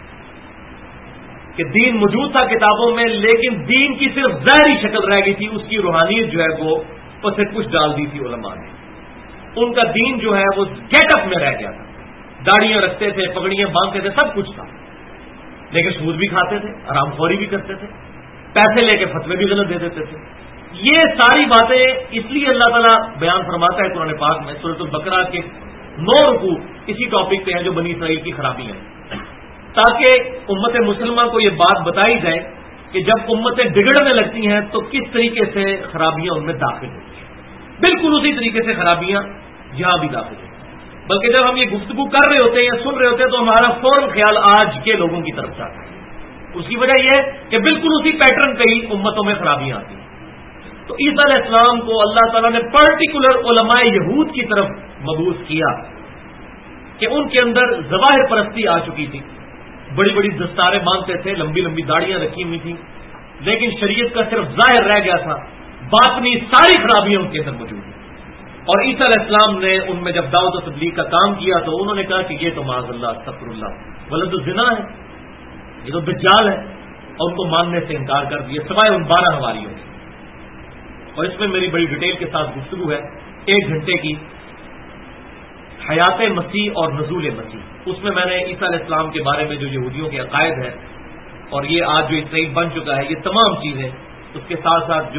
کہ دین موجود تھا کتابوں میں لیکن دین کی صرف ظاہری شکل رہ گئی تھی، اس کی روحانیت جو ہے وہ اسے کچھ ڈال دی تھی علماء نے. ان کا دین جو ہے وہ گیٹ اپ میں رہ گیا تھا، داڑیاں رکھتے تھے، پگڑیاں باندھتے تھے، سب کچھ تھا، لیکن سود بھی کھاتے تھے، حرام خوری بھی کرتے تھے، پیسے لے کے فتوے بھی غلط دے دیتے تھے. یہ ساری باتیں اس لیے اللہ تعالیٰ بیان فرماتا ہے قرآن پاک میں سورۃ البقرہ کے 9 رکوع اسی ٹاپک پہ ہیں جو بنی اسرائیل کی خرابیاں ہیں، تاکہ امت مسلمہ کو یہ بات بتائی جائے کہ جب امتیں بگڑنے لگتی ہیں تو کس طریقے سے خرابیاں ان میں داخل ہوتی ہیں. بالکل اسی طریقے سے خرابیاں یہاں بھی داخل ہوتی ہیں، بلکہ جب ہم یہ گفتگو کر رہے ہوتے ہیں یا سن رہے ہوتے ہیں تو ہمارا فوراً خیال آج کے لوگوں کی طرف جاتا ہے. اس کی وجہ یہ ہے کہ بالکل اسی پیٹرن پہ ہی امتوں میں خرابیاں آتی ہیں. تو عیسیٰ علیہ السلام کو اللہ تعالیٰ نے پرٹیکولر علماء یہود کی طرف مبعوث کیا کہ ان کے اندر ظواہر پرستی آ چکی تھی، بڑی بڑی دستاریں باندھتے تھے، لمبی لمبی داڑیاں رکھی ہوئی تھیں، لیکن شریعت کا صرف ظاہر رہ گیا تھا، باطنی ساری خرابیاں ان کے اندر موجود ہیں. اور عیسیٰ علیہ السلام نے ان میں جب دعوت و تبلیغ کا کام کیا تو انہوں نے کہا کہ یہ تو معاذ اللہ استغفر اللہ ولد الزنا ہے، یہ تو دجال ہے، اور ان کو ماننے سے انکار کر دیا سوائے ان 12 حواریوں سے. اور اس میں میری بڑی ڈیٹیل کے ساتھ گفتگو ہے 1 گھنٹے کی، حیات مسیح اور نزول مسیح. اس میں میں نے عیسیٰ علیہ السلام کے بارے میں جو یہودیوں کے عقائد ہیں اور یہ آج جو اسرائیل بن چکا ہے، یہ تمام چیزیں، اس کے ساتھ ساتھ جو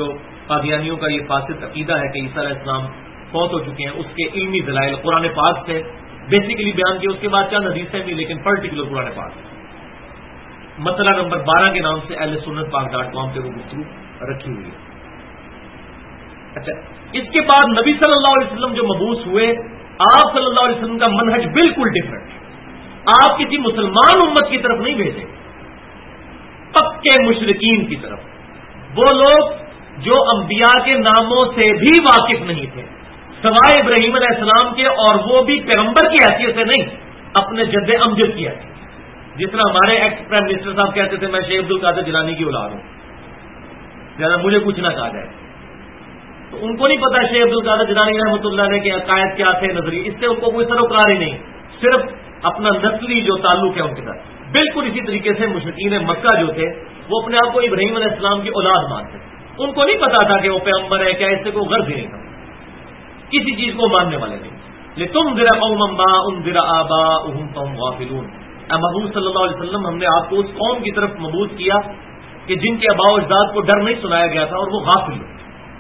قادیانیوں کا یہ فاسد عقیدہ ہے کہ عیسیٰ علیہ السلام فوت ہو چکے ہیں. اس کے علمی دلائل قرآن پاک سے بیسیکلی بیان کیے, اس کے بعد چند حدیثیں بھی, لیکن پرٹیکولر قرآن پاک. مسئلہ نمبر 12 کے نام سے اہل سنت پاک.com پہ وہ گفتگو رکھی ہوئی ہے. اچھا, اس کے بعد نبی صلی اللہ علیہ وسلم جو مبعوث ہوئے, آپ صلی اللہ علیہ وسلم کا منہج بالکل ڈفرنٹ ہے. آپ کسی مسلمان امت کی طرف نہیں بھیجے, پکے مشرکین کی طرف. وہ لوگ جو انبیاء کے ناموں سے بھی واقف نہیں تھے سوائے ابراہیم علیہ السلام کے, اور وہ بھی پیغمبر کی حیثیت سے نہیں, اپنے جد امجد کی حیثیت. جس طرح ہمارے ایکس پرائم منسٹر صاحب کہتے تھے میں شیخ عبد القادر جیلانی کی اولاد ہوں, زیادہ مجھے کچھ نہ کہا جائے. تو ان کو نہیں پتا شیخ عبد القادر جیلانی رحمۃ اللہ علیہ کے عقائد کیا تھے, نظریے, اس سے ان کو کوئی سروکار ہی نہیں, صرف اپنا نسلی جو تعلق ہے ان کے ساتھ. بالکل اسی طریقے سے مشرکین مکہ جو تھے وہ اپنے آپ کو ابراہیم علیہ السلام کی اولاد مانتے تھے. ان کو نہیں پتا تھا کہ وہ پیغمبر ہے کیا, اس سے کوئی غرض ہی نہیں تھا, کسی چیز کو ماننے والے نہیں. لِتُنذِرَ قَوْمًا مَّا أُنذِرَ آبَاؤُهُمْ فَهُمْ غَافِلُونَ. اے محبوب صلی اللہ علیہ وسلم, ہم نے آپ کو اس قوم کی طرف مبعوث کیا کہ جن کے آباء و اجداد کو ڈر نہیں سنایا گیا تھا اور وہ غافل ہوئے.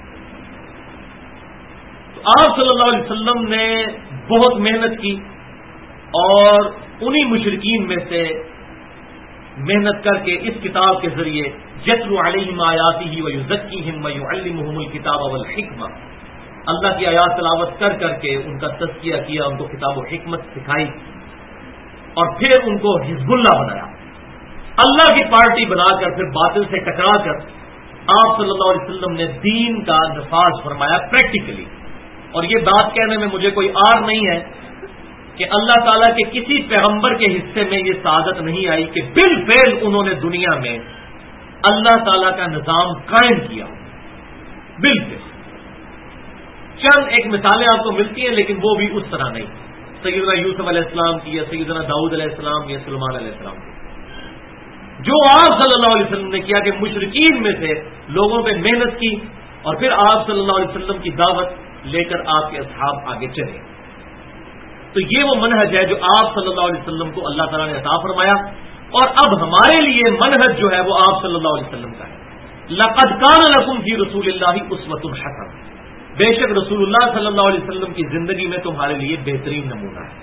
تو آپ صلی اللہ علیہ وسلم نے بہت محنت کی, اور انہی مشرکین میں سے محنت کر کے اس کتاب کے ذریعے یتلو علیہم آیاتہ ویزکیہم ویعلمہم الکتاب والحکمہ, اللہ کی آیات تلاوت کر کر کے ان کا تزکیہ کیا, ان کو کتاب و حکمت سکھائی, اور پھر ان کو حزب اللہ بنایا, اللہ کی پارٹی بنا کر, پھر باطل سے ٹکرا کر آپ صلی اللہ علیہ وسلم نے دین کا نفاذ فرمایا پریکٹیکلی. اور یہ بات کہنے میں مجھے کوئی آر نہیں ہے کہ اللہ تعالیٰ کے کسی پیغمبر کے حصے میں یہ سعادت نہیں آئی کہ بالفعل انہوں نے دنیا میں اللہ تعالیٰ کا نظام قائم کیا. بالفعل چند ایک مثالیں آپ کو ملتی ہیں, لیکن وہ بھی اس طرح نہیں. سیدنا یوسف علیہ السلام کی, یا سیدنا داؤد علیہ السلام, یا سلیمان علیہ السلام کی. جو آپ صلی اللہ علیہ وسلم نے کیا کہ مشرکین میں سے لوگوں پہ محنت کی, اور پھر آپ صلی اللہ علیہ وسلم کی دعوت لے کر آپ کے اصحاب آگے چلے. تو یہ وہ منہج ہے جو آپ صلی اللہ علیہ وسلم کو اللہ تعالیٰ نے عطا فرمایا, اور اب ہمارے لیے منہج جو ہے وہ آپ صلی اللہ علیہ وسلم کا ہے. لقد کان لکم فی رسول اللہ اسوۃ حسنہ, بے شک رسول اللہ صلی اللہ علیہ وسلم کی زندگی میں تمہارے لیے بہترین نمونہ ہے.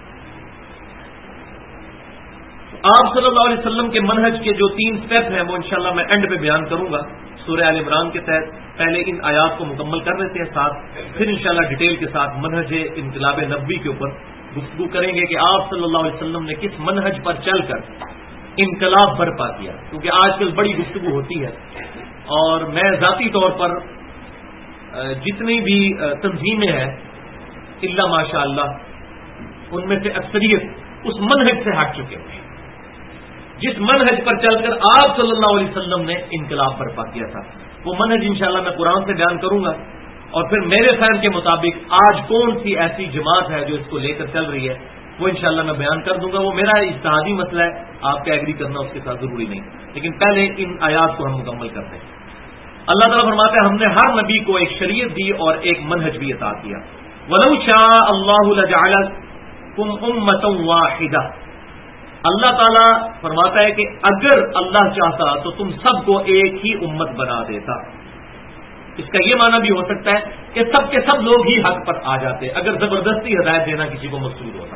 آپ صلی اللہ علیہ وسلم کے منہج کے جو 3 سٹیپ ہیں وہ انشاءاللہ میں اینڈ پہ بیان کروں گا سورہ آل عمران کے تحت. پہلے ان آیات کو مکمل کر لیتے ہیں ساتھ, پھر انشاءاللہ ڈیٹیل کے ساتھ منہج انقلاب نبوی کے اوپر گفتگو کریں گے کہ آپ صلی اللہ علیہ وسلم نے کس منہج پر چل کر انقلاب برپا کیا. کیونکہ آج کل بڑی گفتگو ہوتی ہے, اور میں ذاتی طور پر جتنی بھی تنظیمیں ہیں الا ماشاء اللہ ان میں سے اکثریت اس منہج سے ہٹ چکے ہیں جس منہج پر چل کر آپ صلی اللہ علیہ وسلم نے انقلاب برپا کیا تھا. وہ منہج انشاءاللہ میں قرآن سے بیان کروں گا, اور پھر میرے فہم کے مطابق آج کون سی ایسی جماعت ہے جو اس کو لے کر چل رہی ہے وہ انشاءاللہ میں بیان کر دوں گا. وہ میرا اجتہادی مسئلہ ہے, آپ کا ایگری کرنا اس کے ساتھ ضروری نہیں, لیکن پہلے ان آیات کو ہم مکمل کرتے ہیں. اللہ تعالیٰ فرماتے ہیں ہم نے ہر نبی کو ایک شریعت دی اور ایک منہج بھی عطا کیا. وَلَوْ شَاءَ اللَّهُ لَجَعَلَكُمْ أُمَّةً وَاحِدَةً, اللہ تعالیٰ فرماتا ہے کہ اگر اللہ چاہتا تو تم سب کو ایک ہی امت بنا دیتا. اس کا یہ معنی بھی ہو سکتا ہے کہ سب کے سب لوگ ہی حق پر آ جاتے اگر زبردستی ہدایت دینا کسی کو مقصود ہوتا.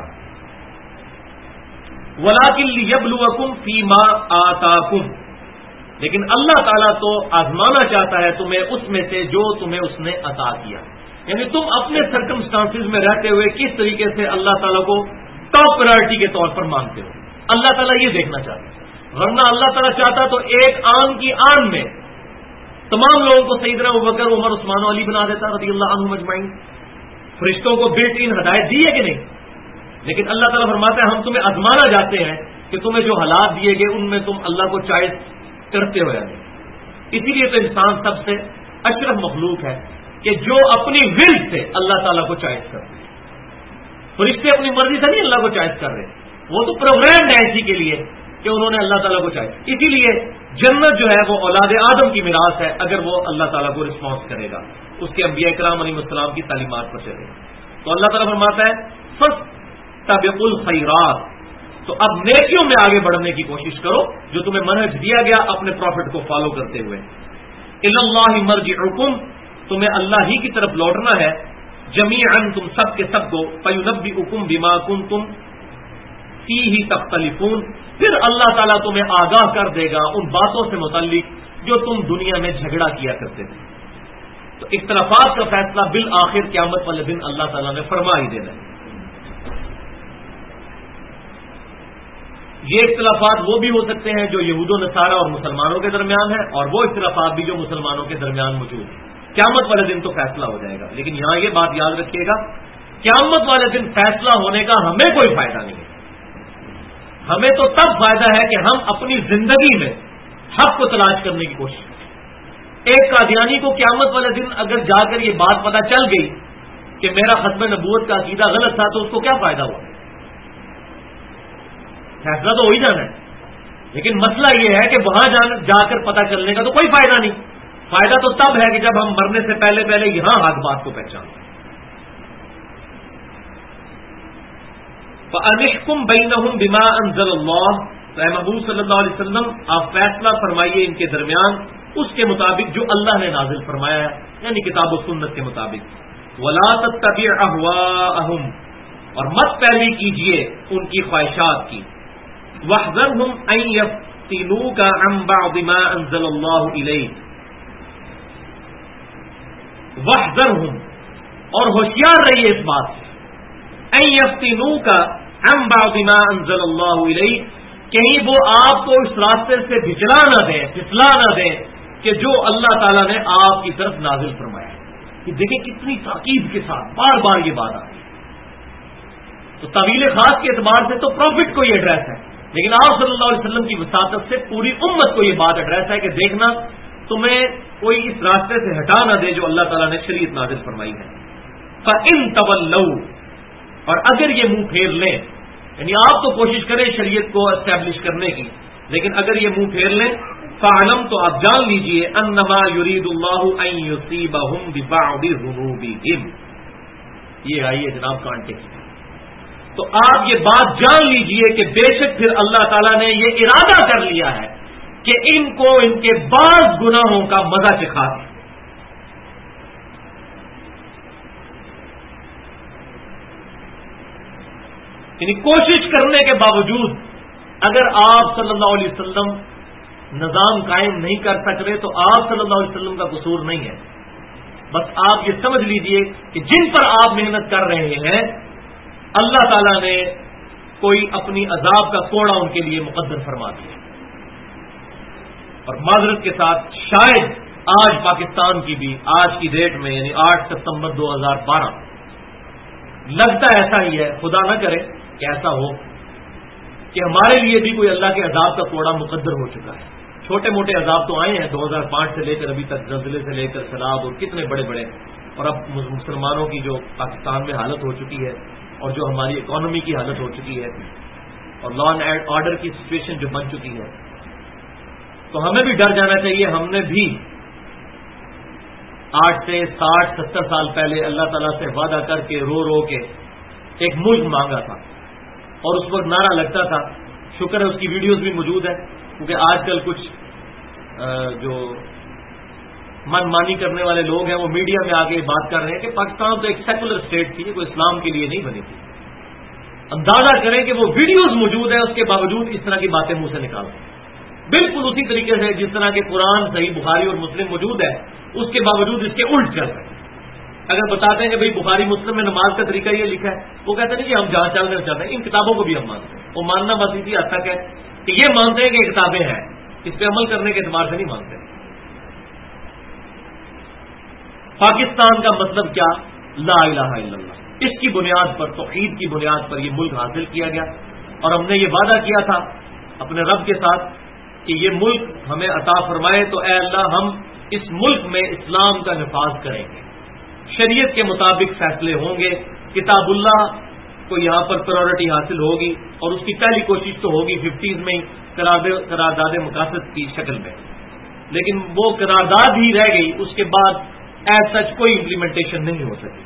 وَلَٰكِن لِيَبْلُوَكُمْ فِي مَا آتَاكُمْ, لیکن اللہ تعالیٰ تو آزمانا چاہتا ہے تمہیں اس میں سے جو تمہیں اس نے عطا کیا. یعنی تم اپنے سرکمسٹانسز میں رہتے ہوئے کس طریقے سے اللہ تعالیٰ کو ٹاپ پرائرٹی کے طور پر مانتے ہو, اللہ تعالیٰ یہ دیکھنا چاہتا ہے. ورنہ اللہ تعالیٰ چاہتا تو ایک آن کی آن میں تمام لوگوں کو سیدنا ابوبکر, عمر, عثمان و علی بنا دیتا رضی اللہ عنہم اجمعین. فرشتوں کو بلٹ ان ہدایت دی ہے کہ نہیں؟ لیکن اللہ تعالیٰ فرماتا ہے ہم تمہیں آزمانا چاہتے ہیں کہ تمہیں جو حالات دیے گئے ان میں تم اللہ کو چوائس کرتے ہو یا نہیں. اسی لیے تو انسان سب سے اشرف مخلوق ہے کہ جو اپنی ول سے اللہ تعالیٰ کو چوائس کرتے ہیں. فرشتے اپنی مرضی سے نہیں اللہ کو چوائس کر رہے, وہ تو پروگرامڈ ہے اسی کے لیے کہ انہوں نے اللہ تعالیٰ کو چاہیے. اسی لیے جنت جو ہے وہ اولاد آدم کی میراث ہے اگر وہ اللہ تعالیٰ کو رسپانس کرے گا, اس کے انبیاء کرام علیہ السلام کی تعلیمات پر چلے گا. تو اللہ تعالیٰ فرماتا ہے فاستبقوا الخیرات, تو اب نیکیوں میں آگے بڑھنے کی کوشش کرو جو تمہیں منہج دیا گیا اپنے پروفٹ کو فالو کرتے ہوئے. الی اللہ مرجعکم، تمہیں اللہ ہی کی طرف لوٹنا ہے، جمیعا تم سب کے سب کو، فینبئکم بما کنتم فیہ تختلفون، پھر اللہ تعالیٰ تمہیں آگاہ کر دے گا ان باتوں سے متعلق جو تم دنیا میں جھگڑا کیا کرتے تھے۔ تو اختلافات کا فیصلہ بالآخر قیامت والے دن اللہ تعالیٰ نے فرما ہی دینا ہے۔ یہ اختلافات وہ بھی ہو سکتے ہیں جو یہود و نصارہ اور مسلمانوں کے درمیان ہیں، اور وہ اختلافات بھی جو مسلمانوں کے درمیان موجود ہیں۔ قیامت والے دن تو فیصلہ ہو جائے گا، لیکن یہاں یہ بات یاد رکھیے گا، قیامت والے دن فیصلہ ہونے کا ہمیں کوئی فائدہ نہیں ہے۔ ہمیں تو تب فائدہ ہے کہ ہم اپنی زندگی میں حق کو تلاش کرنے کی کوشش کریں۔ ایک قادیانی کو قیامت والے دن اگر جا کر یہ بات پتہ چل گئی کہ میرا ختم نبوت کا عقیدہ غلط تھا، تو اس کو کیا فائدہ ہوا؟ فیصلہ تو ہو ہی جانا ہے، لیکن مسئلہ یہ ہے کہ وہاں جا کر پتہ چلنے کا تو کوئی فائدہ نہیں۔ فائدہ تو تب ہے کہ جب ہم مرنے سے پہلے پہلے یہاں حق بات کو پہچانیں۔ فَأَنِحْكُمْ بَيْنَهُمْ بِمَا أَنزَلَ اللَّهُ، تو اے محبوب صلی اللہ علیہ وسلم آپ فیصلہ فرمائیے ان کے درمیان اس کے مطابق جو اللہ نے نازل فرمایا ہے، یعنی کتاب و سنت کے مطابق۔ وَلَا تَتَّبِعْ أَهْوَاءَهُمْ، اور مت پیروی کیجیے ان کی خواہشات کی۔ وَاحْذَرْهُمْ أَن يَفْتِنُوكَ عَن بَعْضِ مَا أَنزَلَ اللَّهُ إِلَيْكَ، وَاحْذَرْهُمْ، اور ہوشیار رہیے اس بات سے، أَن يَفْتِنُوكَ عَن بَعْضِ مَا أَنزَلَ اللَّهُ إِلَيْكَ، کہیں وہ آپ کو اس راستے سے پھسلا نہ دیں کہ جو اللہ تعالیٰ نے آپ کی طرف نازل فرمایا ہے۔ کہ دیکھیں کتنی تاکید کے ساتھ بار بار یہ بات آ رہی ہے۔ تو طویل خاص کے اعتبار سے تو پروفٹ کو یہ ایڈریس ہے، لیکن آپ صلی اللہ علیہ وسلم کی وساطت سے پوری امت کو یہ بات ایڈریس ہے کہ دیکھنا تمہیں کوئی اس راستے سے ہٹا نہ دے جو اللہ تعالیٰ نے شریعت نازل فرمائی ہے۔ فَإِن تَوَلَّوْا، اور اگر یہ منہ پھیر لیں، یعنی آپ تو کوشش کریں شریعت کو اسٹیبلش کرنے کی، لیکن اگر یہ منہ پھیر لیں، فَعْلَمْ، تو آپ جان لیجئے، أَنَّمَا يُرِيدُ اللَّهُ أَن يُصِيبَهُم بِبَعْضِ ذُنُوبِهِمْ، یہ آئیے جناب کانٹیکسٹ، تو آپ یہ بات جان لیجئے کہ بے شک پھر اللہ تعالیٰ نے یہ ارادہ کر لیا ہے کہ ان کو ان کے بعض گناہوں کا مزہ چکھا دیں۔ یعنی کوشش کرنے کے باوجود اگر آپ صلی اللہ علیہ وسلم نظام قائم نہیں کر سکتے تو آپ صلی اللہ علیہ وسلم کا قصور نہیں ہے، بس آپ یہ سمجھ لیجئے کہ جن پر آپ محنت کر رہے ہیں اللہ تعالیٰ نے کوئی اپنی عذاب کا کوڑا ان کے لیے مقدر فرما دیا، اور معذرت کے ساتھ شاید آج پاکستان کی بھی آج کی ڈیٹ میں یعنی 8 ستمبر 2012 لگتا ایسا ہی ہے، خدا نہ کرے کہ ایسا ہو کہ ہمارے لیے بھی کوئی اللہ کے عذاب کا کوڑا مقدر ہو چکا ہے۔ چھوٹے موٹے عذاب تو آئے ہیں 2005 سے لے کر ابھی تک، زلزلے سے لے کر سیلاب اور کتنے بڑے بڑے، اور اب مسلمانوں کی جو پاکستان میں حالت ہو چکی ہے اور جو ہماری اکانومی کی حالت ہو چکی ہے اور لا اینڈ آرڈر کی سچویشن جو بن چکی ہے، تو ہمیں بھی ڈر جانا چاہیے۔ ہم نے بھی 8 سے 60-70 سال پہلے اللہ تعالیٰ سے وعدہ کر کے رو رو کے ایک ملک مانگا تھا، اور اس وقت نعرہ لگتا تھا، شکر ہے اس کی ویڈیوز بھی موجود ہیں، کیونکہ آج کل کچھ جو من مانی کرنے والے لوگ ہیں وہ میڈیا میں آ کے بات کر رہے ہیں کہ پاکستان تو ایک سیکولر اسٹیٹ تھی، کوئی اسلام کے لیے نہیں بنی تھی۔ اندازہ کریں کہ وہ ویڈیوز موجود ہیں، اس کے باوجود اس طرح کی باتیں منہ سے نکالتے ہیں، بالکل اسی طریقے سے جس طرح کے قرآن صحیح بخاری اور مسلم موجود ہے، اس کے باوجود اس کے الٹ چل رہے ہیں۔ اگر بتاتے ہیں کہ بھئی بخاری مسلم میں نماز کا طریقہ یہ لکھا ہے، وہ کہتے ہیں کہ ہم جہاں چلنا چاہتے ہیں، ان کتابوں کو بھی ہم مانتے ہیں۔ وہ ماننا بس اسی حد تک ہے کہ یہ مانتے ہیں کہ یہ کتابیں ہیں، اس پہ عمل کرنے کے اعتبار سے نہیں مانتے۔ پاکستان کا مطلب کیا؟ لا الہ الا اللہ، اس کی بنیاد پر، توحید کی بنیاد پر یہ ملک حاصل کیا گیا، اور ہم نے یہ وعدہ کیا تھا اپنے رب کے ساتھ کہ یہ ملک ہمیں عطا فرمائے تو اے اللہ ہم اس ملک میں اسلام کا نفاذ کریں گے، شریعت کے مطابق فیصلے ہوں گے، کتاب اللہ کو یہاں پر پرائورٹی حاصل ہوگی، اور اس کی پہلی کوشش تو ہوگی 50s میں ہی قرارداد مقاصد کی شکل میں، لیکن وہ قرارداد ہی رہ گئی، اس کے بعد ایز سچ کوئی امپلیمنٹیشن نہیں ہو سکی۔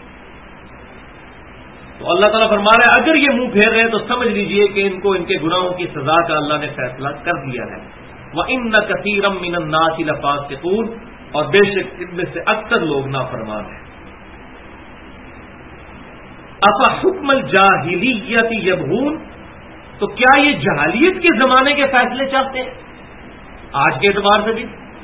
تو اللہ تعالیٰ فرما رہا ہے اگر یہ منہ پھیر رہے ہیں تو سمجھ لیجئے کہ ان کو ان کے گناہوں کی سزا کا اللہ نے فیصلہ کر دیا ہے۔ وَإِنَّ كَثِيرًا مِّنَ النَّاسِ لَفَاسِقُونَ، اور بے شک ان میں سے اکثر لوگ نافرمان ہیں۔ افا حکم الجاہلیت یبغون، تو کیا یہ جہالیت کے زمانے کے فیصلے چاہتے ہیں؟ آج کے اعتبار سے بھی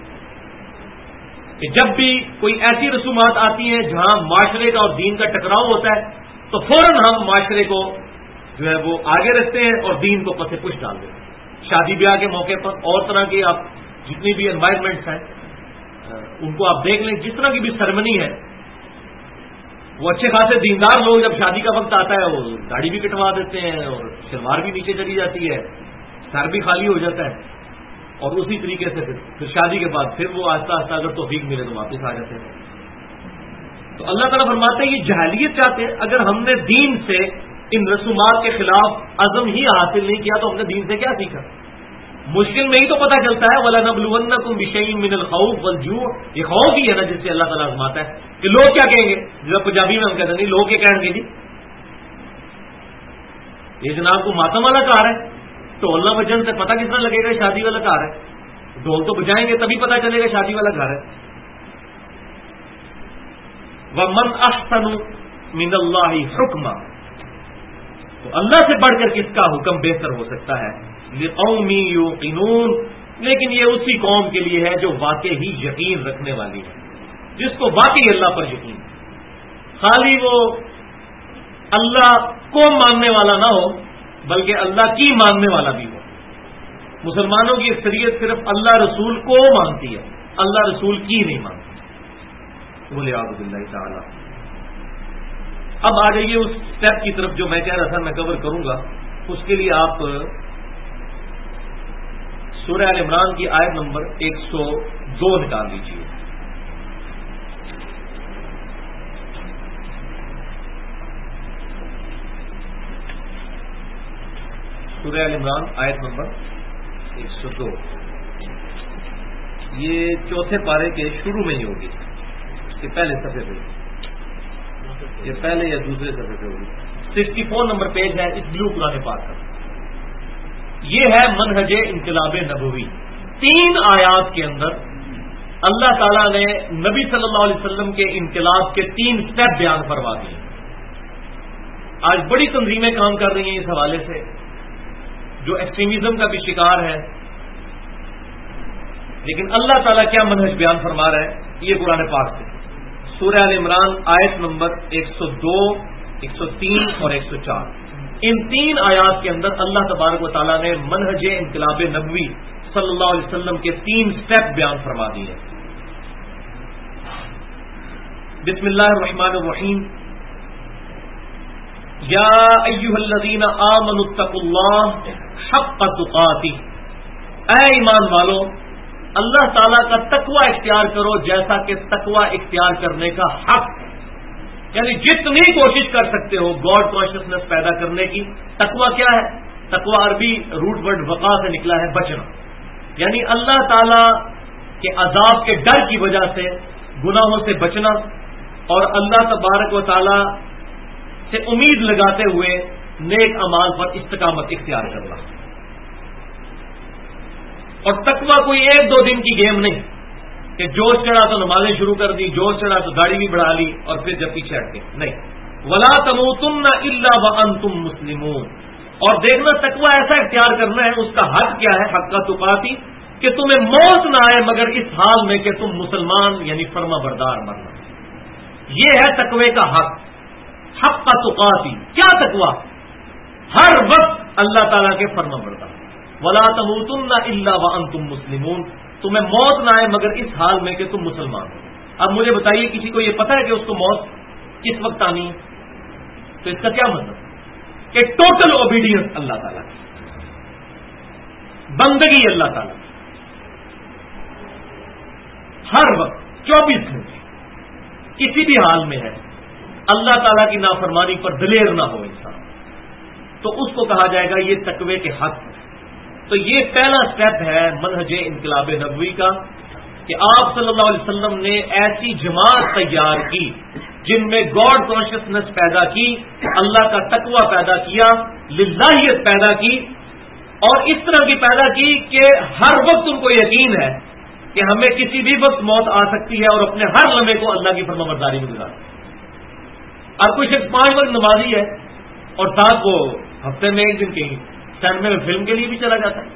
کہ جب بھی کوئی ایسی رسومات آتی ہیں جہاں معاشرے کا اور دین کا ٹکراؤ ہوتا ہے تو فوراً ہم معاشرے کو جو ہے وہ آگے رکھتے ہیں اور دین کو پس پش ڈال دیتے ہیں۔ شادی بیاہ کے موقع پر اور طرح کی آپ جتنی بھی انوائرمنٹس ہیں ان کو آپ دیکھ لیں، جس طرح کی بھی سرمنی ہے، وہ اچھے خاصے دیندار لوگ جب شادی کا وقت آتا ہے وہ داڑھی بھی کٹوا دیتے ہیں اور شلوار بھی نیچے چلی جاتی ہے، سر بھی خالی ہو جاتا ہے، اور اسی طریقے سے پھر شادی کے بعد پھر وہ آہستہ آہستہ اگر توفیق ملے تو واپس آ جاتے ہیں۔ تو اللہ تعالیٰ فرماتے ہیں یہ جہالیت چاہتے ہیں۔ اگر ہم نے دین سے ان رسومات کے خلاف عزم ہی حاصل نہیں کیا تو ہم نے دین سے کیا سیکھا؟ مشکل میں ہی تو پتہ چلتا ہے وَلَنَبْلُوَنَّكُمْ بِشَيْءٍ مِّنَ الْخَوْفِ وَالْجُوعِ، یہ خوف ہی ہے نا جس سے اللہ تعالیٰ آزماتا ہے کہ لوگ کیا کہیں گے۔ جو پنجابی میں ہم کہتے ہیں نہیں، لوگ کیا کہیں گے جی یہ جناب کو ماتم والا کار ہے، ڈھول نہ بجن سے پتہ کس طرح لگے گا شادی والا گھر ہے؟ ڈھول تو بجائیں گے تبھی پتہ چلے گا شادی والا گھر ہے۔ وَمَنْ أَحْسَنُ مِنَ اللَّهِ حُكْمًا، تو اللہ سے بڑھ کر کس کا حکم بہتر ہو سکتا ہے؟ لِقَوْمٍ يُوقِنُونَ، لیکن یہ اسی قوم کے لیے ہے جو واقعی ہی یقین رکھنے والی ہے، جس کو واقعی اللہ پر یقین ہے، خالی وہ اللہ کو ماننے والا نہ ہو بلکہ اللہ کی ماننے والا بھی ہو۔ مسلمانوں کی اکثریت صرف اللہ رسول کو مانتی ہے، اللہ رسول کی نہیں مانتی۔ بولے اعوذ باللہ تعالی۔ اب آ جائیے اس سٹیپ کی طرف جو میں کہہ رہا تھا میں کور کروں گا۔ اس کے لیے آپ سورہ آل عمران کی آیت نمبر 102 نکال لیجیے۔ سورہ آل عمران آیت نمبر 102، یہ چوتھے پارے کے شروع میں ہی ہوگی، کہ پہلے صفحے پہ، یہ پہلے یا دوسرے صفحے پہ ہوگی۔ 64 نمبر پیج ہے اس بلو قرآن پاک کا۔ یہ ہے منہج انقلاب نبوی۔ 3 آیات کے اندر اللہ تعالیٰ نے نبی صلی اللہ علیہ وسلم کے انقلاب کے 3 سٹیپ بیان فرما دیے۔ آج بڑی تنظیمیں کام کر رہی ہیں اس حوالے سے، جو ایکسٹریمزم کا بھی شکار ہے، لیکن اللہ تعالیٰ کیا منہج بیان فرما رہا ہے یہ قرآن پاک سے۔ سورہ آل عمران آیت نمبر 102، 103 اور 104، ان 3 آیات کے اندر اللہ تبارک و تعالیٰ نے منہج انقلاب نبوی صلی اللہ علیہ وسلم کے 3 سٹیپ بیان فرما دیے۔ بسم اللہ الرحمن الرحیم۔ یا ایھا الذین آمنوا اتقوا اللہ حق تقاتہ، اے ایمان والو اللہ تعالیٰ کا تقوی اختیار کرو جیسا کہ تقوی اختیار کرنے کا حق، یعنی جتنی کوشش کر سکتے ہو گاڈ کانشسنس پیدا کرنے کی۔ تقوی کیا ہے؟ تقوی عربی روٹ ورڈ وقا سے نکلا ہے، بچنا، یعنی اللہ تعالیٰ کے عذاب کے ڈر کی وجہ سے گناہوں سے بچنا اور اللہ تبارک و تعالیٰ سے امید لگاتے ہوئے نیک اعمال پر استقامت اختیار کرنا۔ اور تقوی کوئی 1-2 دن کی گیم نہیں کہ جوش چڑھا تو نمازیں شروع کر دی، جوش چڑھا تو داڑھی بھی بڑھا لی اور پھر جب پیچھے ہٹ گئے، نہیں۔ وَلَا تَمُوتُنَّ إِلَّا وَأَنْتُمْ مُسْلِمُونَ، اور دیکھنا تقوی ایسا اختیار کرنا ہے، اس کا حق کیا ہے؟ حق کا تقاتی، کہ تمہیں موت نہ آئے مگر اس حال میں کہ تم مسلمان یعنی فرما بردار مرنا۔ یہ ہے تقوی کا حق، حق کا تقاتی۔ کیا تقوی؟ ہر وقت اللہ تعالیٰ کے فرما بردار۔ وَلَا تَمُوتُنَّ إِلَّا وَأَنْتُمْ مُسْلِمُونَ، تمہیں موت نہ آئے مگر اس حال میں کہ تم مسلمان ہو۔ اب مجھے بتائیے کسی کو یہ پتہ ہے کہ اس کو موت کس وقت آنی ہے؟ تو اس کا کیا مطلب کہ ٹوٹل اوبیڈینس اللہ تعالیٰ کی، بندگی اللہ تعالیٰ کی، ہر وقت 24 گھنٹے کسی بھی حال میں ہے، اللہ تعالیٰ کی نافرمانی پر دلیر نہ ہو انسان، تو اس کو کہا جائے گا یہ تقوی کے حق ہے۔ تو یہ پہلا سٹیپ ہے منہج انقلاب نبوی کا کہ آپ صلی اللہ علیہ وسلم نے ایسی جماعت تیار کی جن میں گاڈ کانشسنس پیدا کی، اللہ کا تقوی پیدا کیا، للہیت پیدا کی، اور اس طرح کی پیدا کی کہ ہر وقت ان کو یقین ہے کہ ہمیں کسی بھی وقت موت آ سکتی ہے اور اپنے ہر لمحے کو اللہ کی فرمانبرداری میں گزارنا. اب کوئی شخص 5 وقت نمازی ہے اور ساتھ وہ ہفتے میں ایک دن کہیں سینما میں فلم کے لیے بھی چلا جاتا ہے،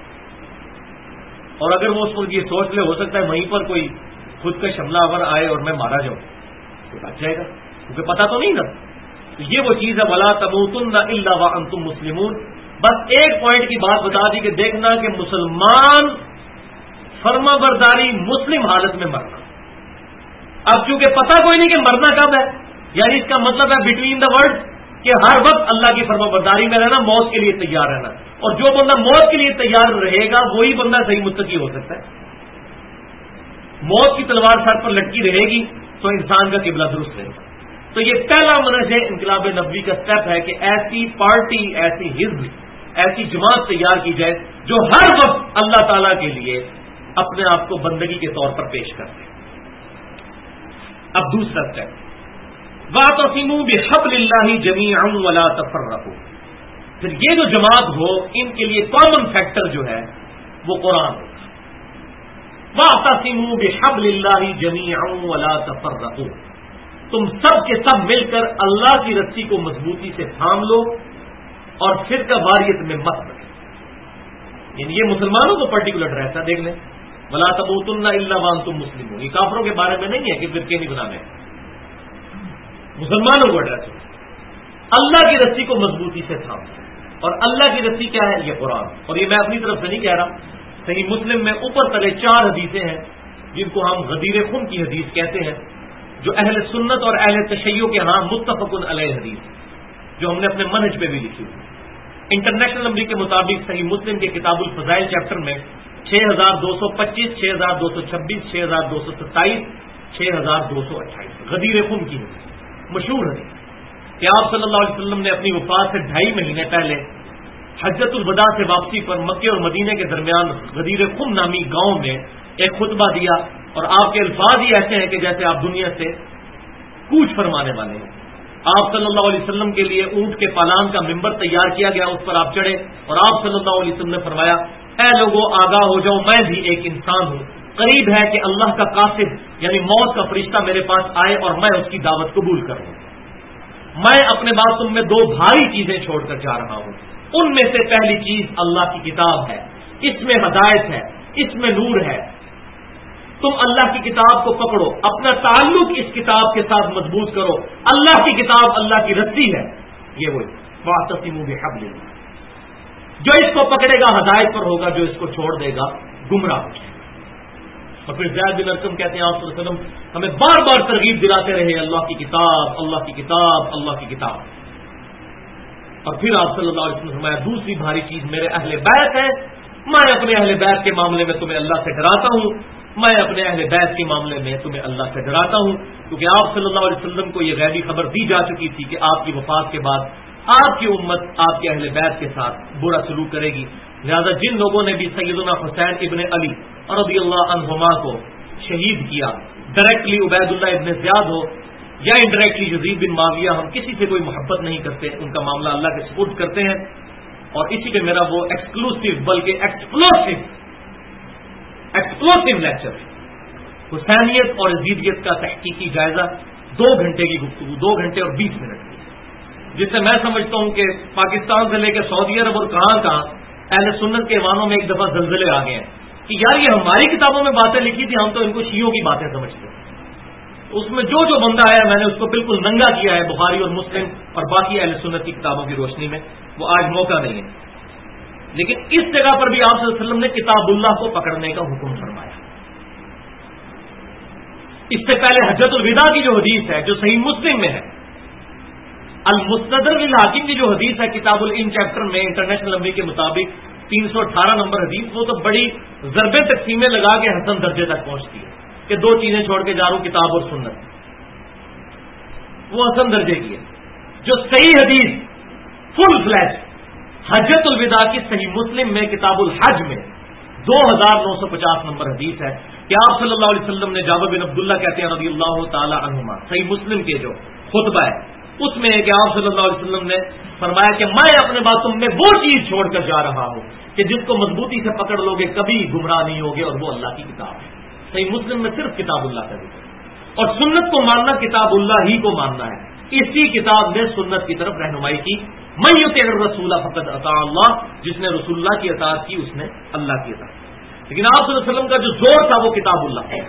اور اگر وہ اس کو یہ سوچ لے ہو سکتا ہے وہیں پر کوئی خود کا حملہ آور آئے اور میں مارا جاؤں تو بچ جائے گا، کیونکہ پتا تو نہیں نا. تو یہ وہ چیز ہے ولا تموتن الا وانتم مسلمون. بس ایک پوائنٹ کی بات بتا دی کہ دیکھنا کہ مسلمان فرما برداری مسلم حالت میں مرنا. اب چونکہ پتا کوئی نہیں کہ مرنا کب ہے، یعنی اس کا مطلب ہے بٹوین دا ورڈ کہ ہر وقت اللہ کی فرما برداری میں رہنا، موت کے لیے تیار رہنا. اور جو بندہ موت کے لیے تیار رہے گا وہی بندہ صحیح متقی ہو سکتا ہے. موت کی تلوار سر پر لٹکی رہے گی تو انسان کا قبلہ درست رہے گا. تو یہ پہلا منہج انقلاب نبوی کا سٹیپ ہے کہ ایسی پارٹی، ایسی حزب، ایسی جماعت تیار کی جائے جو ہر وقت اللہ تعالی کے لیے اپنے آپ کو بندگی کے طور پر پیش کرتے ہیں. اب دوسرا سٹیپ وَاعْتَصِمُوا بِحَبْلِ اللَّهِ جَمِيعًا وَلَا تَفَرَّقُوا. پھر یہ جو جماعت ہو ان کے لیے کامن فیکٹر جو ہے وہ قرآن ہوگا. وَاعْتَصِمُوا بِحَبْلِ اللَّهِ جَمِيعًا وَلَا تَفَرَّقُوا. تم سب کے سب مل کر اللہ کی رسی کو مضبوطی سے تھام لو اور فرقہ واریت میں مت بنو. یعنی یہ مسلمانوں کو پرٹیکولر ڈریس ہے، دیکھ لیں وَلَا تَمُوتُنَّ إِلَّا وَأَنْتُمْ مُسْلِمُونَ. یہ کافروں کے بارے میں نہیں ہے کہ فرقے نہیں بنانے، مسلمانوں کو ایڈریس ہو. اللہ کی رسی کو مضبوطی سے تھام. اور اللہ کی رسی کیا ہے؟ یہ قرآن. اور یہ میں اپنی طرف سے نہیں کہہ رہا، صحیح مسلم میں اوپر تلے 4 حدیثیں ہیں جن کو ہم غدیر خون کی حدیث کہتے ہیں، جو اہل سنت اور اہل تشیع کے ہاں متفق علیہ حدیث، جو ہم نے اپنے منہج پہ بھی لکھی ہوئی. انٹرنیشنل نمبر کے مطابق صحیح مسلم کے کتاب الفضائل چیپٹر میں 6225، 6226، 6227، 6228 غدیر خون کی حدیث مشہور ہے کہ آپ صلی اللہ علیہ وسلم نے اپنی وفات سے 2.5 مہینے پہلے حجۃ الوداع سے واپسی پر مکے اور مدینے کے درمیان غدیر خم نامی گاؤں میں ایک خطبہ دیا، اور آپ کے الفاظ ہی ایسے ہیں کہ جیسے آپ دنیا سے کوچ فرمانے والے ہیں. آپ صلی اللہ علیہ وسلم کے لیے اونٹ کے پالان کا ممبر تیار کیا گیا، اس پر آپ چڑھے اور آپ صلی اللہ علیہ وسلم نے فرمایا اے لوگوں آگاہ ہو جاؤ، میں بھی ایک انسان ہوں، قریب ہے کہ اللہ کا قاصد یعنی موت کا فرشتہ میرے پاس آئے اور میں اس کی دعوت قبول کروں. میں اپنے بعد تم میں 2 بھاری چیزیں چھوڑ کر جا رہا ہوں. ان میں سے پہلی چیز اللہ کی کتاب ہے، اس میں ہدایت ہے، اس میں نور ہے. تم اللہ کی کتاب کو پکڑو، اپنا تعلق اس کتاب کے ساتھ مضبوط کرو. اللہ کی کتاب اللہ کی رسی ہے. یہ وہی وَاعْتَصِمُوا بِحَبْلِ اللَّهِ. جو اس کو پکڑے گا ہدایت پر ہوگا، جو اس کو چھوڑ دے گا گمراہ ہو جائے گا. اور پھر زید بن ارقم کہتے ہیں آپ صلی اللہ علیہ وسلم ہمیں بار بار ترغیب دلاتے رہے اللہ کی کتاب، اللہ کی کتاب، اللہ کی کتاب. اور پھر آپ صلی اللہ علیہ وسلم فرمایا دوسری بھاری چیز میرے اہل بیت ہے. میں اپنے اہل بیت کے معاملے میں تمہیں اللہ سے ڈراتا ہوں، میں اپنے اہل بیت کے معاملے میں تمہیں اللہ سے ڈراتا ہوں، کیونکہ آپ صلی اللہ علیہ وسلم کو یہ غیبی خبر دی جا چکی تھی کہ آپ کی وفات کے بعد آپ کی امت آپ کے اہل بیت کے ساتھ برا سلوک کرے گی. لہذا جن لوگوں نے بھی سیدنا حسین ابن علی رضی اللہ عنہما کو شہید کیا، ڈائریکٹلی عبید اللہ ابن زیاد ہو یا انڈائریکٹلی یزید بن معاویہ، ہم کسی سے کوئی محبت نہیں کرتے، ان کا معاملہ اللہ کے سپرد کرتے ہیں. اور اسی پہ میرا وہ ایکسکلوسیو بلکہ ایکسپلوسیو لیکچر ہے حسینیت اور یزیدیت کا تحقیقی جائزہ، 2 گھنٹے کی گفتگو، 2 گھنٹے اور 20 منٹ کی، جس سے میں سمجھتا ہوں کہ پاکستان سے لے کے سعودی عرب اور کہاں اہل سنت کے ایوانوں میں ایک دفعہ زلزلے آ گئے ہیں کہ یار یہ ہماری کتابوں میں باتیں لکھی تھی، ہم تو ان کو شیعوں کی باتیں سمجھتے ہیں. اس میں جو بندہ آیا میں نے اس کو بالکل ننگا کیا ہے بخاری اور مسلم اور باقی اہل سنت کی کتابوں کی روشنی میں. وہ آج موقع نہیں ہے، لیکن اس جگہ پر بھی آپ صلی اللہ علیہ وسلم نے کتاب اللہ کو پکڑنے کا حکم فرمایا. اس سے پہلے حجۃ الوداع کی جو حدیث ہے جو صحیح مسلم میں ہے، المستدرک للحاکم کی جو حدیث ہے کتاب العلم چیپٹر میں انٹرنیشنل نمبر کے مطابق 318 نمبر حدیث، وہ تو بڑی ضربیں تقسیمیں لگا کے حسن درجے تک پہنچتی ہے کہ 2 چیزیں چھوڑ کے جا رہا ہوں کتاب اور سنت. وہ حسن درجے کی ہے. جو صحیح حدیث فل فلیش حجۃ الوداع کی صحیح مسلم میں کتاب الحج میں 2950 نمبر حدیث ہے کہ آپ صلی اللہ علیہ وسلم نے جابر بن عبداللہ کہتے ہیں رضی اللہ تعالی عنہما، صحیح مسلم کے جو خطبہ ہے اس میں کہ آپ صلی اللہ علیہ وسلم نے فرمایا کہ میں اپنے بعد تم میں وہ چیز چھوڑ کر جا رہا ہوں کہ جس کو مضبوطی سے پکڑ لو گے کبھی گمراہ نہیں ہوگے، اور وہ اللہ کی کتاب ہے۔ صحیح مسلم میں صرف کتاب اللہ کا ذکر ہے، اور سنت کو ماننا کتاب اللہ ہی کو ماننا ہے۔ اسی کتاب نے سنت کی طرف رہنمائی کی، من یطع الرسول فقد اطاع اللہ، جس نے رسول اللہ کی اطاعت کی اس نے اللہ کی اطاعت کی۔ لیکن آپ صلی اللہ علیہ وسلم کا جو زور تھا وہ کتاب اللہ ہے۔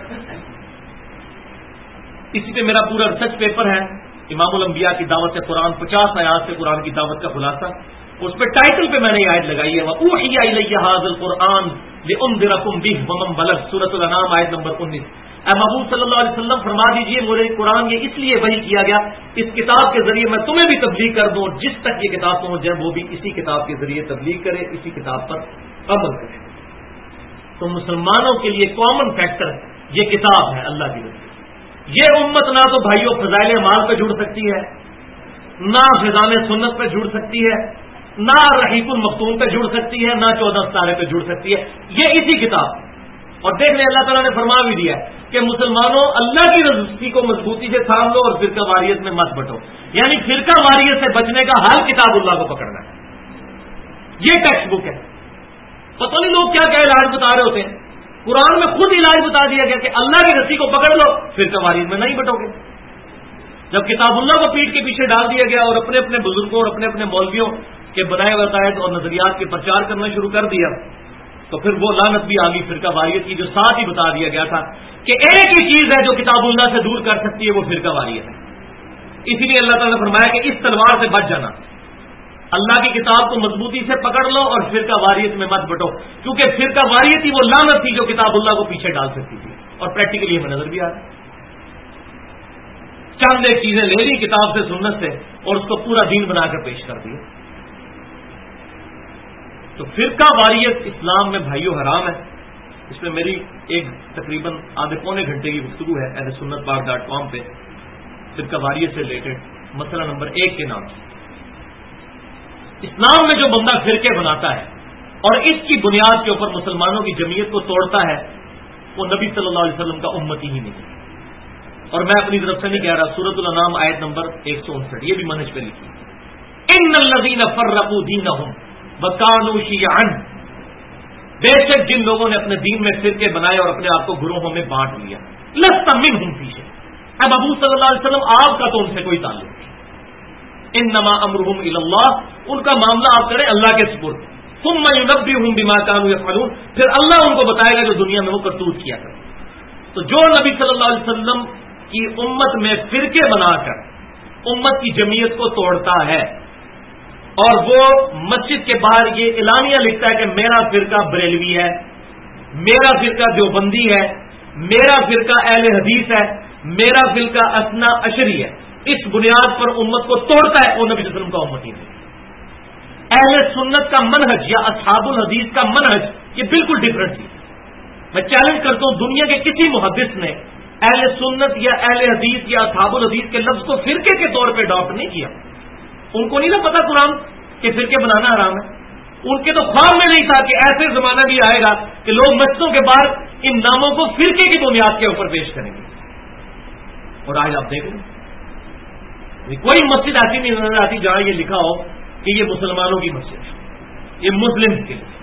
اسی پہ میرا پورا ریسرچ پیپر ہے، امام الانبیاء کی دعوت سے قرآن، 50 آیات سے قرآن کی دعوت کا خلاصہ۔ اس پہ ٹائٹل پہ میں نے آیت لگائی ہے، وَأُوحِيَ إِلَيَّ هَذَا الْقُرْآنُ لِأُنذِرَكُم بِهِ وَمَن بَلَغَ، سورۃ الانعام آیت نمبر 19۔ اے محبوب صلی اللہ علیہ وسلم فرما دیجئے مجھے قرآن یہ اس لیے وحی کیا گیا، اس کتاب کے ذریعے میں تمہیں بھی تبلیغ کر دوں، جس تک یہ کتاب پہنچ جائے وہ بھی اسی کتاب کے ذریعے تبلیغ کرے، اسی کتاب پر عمل کرے۔ تو مسلمانوں کے لیے کامن فیکٹر یہ کتاب ہے اللہ کی رسول۔ یہ امت نہ تو بھائیوں فضائل اعمال پہ جڑ سکتی ہے، نہ فضائل سنت پہ جڑ سکتی ہے، نہ رحیق المختوم پہ جڑ سکتی ہے، نہ 14 ستارے پہ جڑ سکتی ہے، یہ اسی کتاب۔ اور دیکھ لیں اللہ تعالیٰ نے فرما بھی دیا کہ مسلمانوں اللہ کی رضی کو مضبوطی سے تھام لو اور فرقہ واریت میں مت بٹو، یعنی فرقہ واریت سے بچنے کا حل کتاب اللہ کو پکڑنا ہے۔ یہ ٹیکسٹ بک ہے۔ پتہ نہیں لوگ کیا کیا علاج بتا رہے ہوتے ہیں، قرآن میں خود علاج بتا دیا گیا کہ اللہ کی رسی کو پکڑ لو فرقہ واریت میں نہیں بٹو گے۔ جب کتاب اللہ کو پیٹ کے پیچھے ڈال دیا گیا اور اپنے اپنے بزرگوں اور اپنے اپنے مولویوں کے بنائے ہوئے عقائد اور نظریات کے پرچار کرنا شروع کر دیا، تو پھر وہ لعنت بھی آ گئی فرقہ واریت کی، جو ساتھ ہی بتا دیا گیا تھا کہ ایک ہی چیز ہے جو کتاب اللہ سے دور کر سکتی ہے، وہ فرقہ واریت ہے۔ اسی لیے اللہ تعالیٰ نے فرمایا کہ اس تلوار سے بچ جانا، اللہ کی کتاب کو مضبوطی سے پکڑ لو اور فرقہ واریت میں مت بٹو، کیونکہ فرقہ واریت ہی وہ لعنت تھی جو کتاب اللہ کو پیچھے ڈال سکتی تھی، اور پریکٹیکلی ہمیں نظر بھی آ رہا ہے۔ چند ایک چیزیں لے لی کتاب سے سنت سے اور اس کو پورا دین بنا کر پیش کر دیا۔ تو فرقہ واریت اسلام میں بھائیو حرام ہے۔ اس میں میری ایک تقریباً آدھے پونے گھنٹے کی گفتگو ہے ahlsunnatpark.com پہ فرقہ واریت سے ریلیٹڈ مسئلہ نمبر 1 کے نام سے۔ اسلام میں جو بندہ فرقے بناتا ہے اور اس کی بنیاد کے اوپر مسلمانوں کی جمعیت کو توڑتا ہے، وہ نبی صلی اللہ علیہ وسلم کا امتی ہی نہیں ہے۔ اور میں اپنی طرف سے نہیں کہہ رہا، سورۃ الانعام آیت نمبر 159 یہ بھی منہج پہ لکھی، ان الذین فرقوا دینہم وکانوا شیعا، بے شک جن لوگوں نے اپنے دین میں فرقے بنائے اور اپنے آپ کو گروہوں میں بانٹ لیا، لست منہم فی شیء، اب ابو صلی اللہ علیہ وسلم آپ کا تو ان سے کوئی تعلق نہیں، انما امرهم الی اللہ، ان کا معاملہ آپ کریں اللہ کے سپرد، ثم ینبئہم بما كانوا یفعلون، پھر اللہ ان کو بتائے گا جو دنیا میں وہ کرتوت کیا کرتے۔ تو جو نبی صلی اللہ علیہ وسلم کی امت میں فرقے بنا کر امت کی جمعیت کو توڑتا ہے اور وہ مسجد کے باہر یہ اعلانیہ لکھتا ہے کہ میرا فرقہ بریلوی ہے، میرا فرقہ دیوبندی ہے، میرا فرقہ اہل حدیث ہے، میرا فرقہ اثنا عشری ہے، اس بنیاد پر امت کو توڑتا ہے، وہ نبی صلی اللہ علیہ وسلم کا امتی نہیں۔ اہل سنت کا منہج یا اصحاب الحدیث کا منہج یہ بالکل ڈفرنٹ چیز ہے۔ میں چیلنج کرتا ہوں دنیا کے کسی محدث نے اہل سنت یا اہل حدیث یا اصحاب الحدیث کے لفظ کو فرقے کے طور پہ اڈاپٹ نہیں کیا۔ ان کو نہیں نا پتا قرآن کہ فرقے بنانا حرام ہے، ان کے تو خواب میں نہیں تھا کہ ایسے زمانہ بھی آئے گا کہ لوگ مسجدوں کے باہر ان ناموں کو فرقے کی بنیاد کے اوپر پیش کریں گے۔ اور آج آپ دیکھ لیں کوئی مسجد ایسی نہیں نظر آتی جہاں یہ لکھا ہو کہ یہ مسلمانوں کی مسجد ہے، یہ مسلم کے لیے،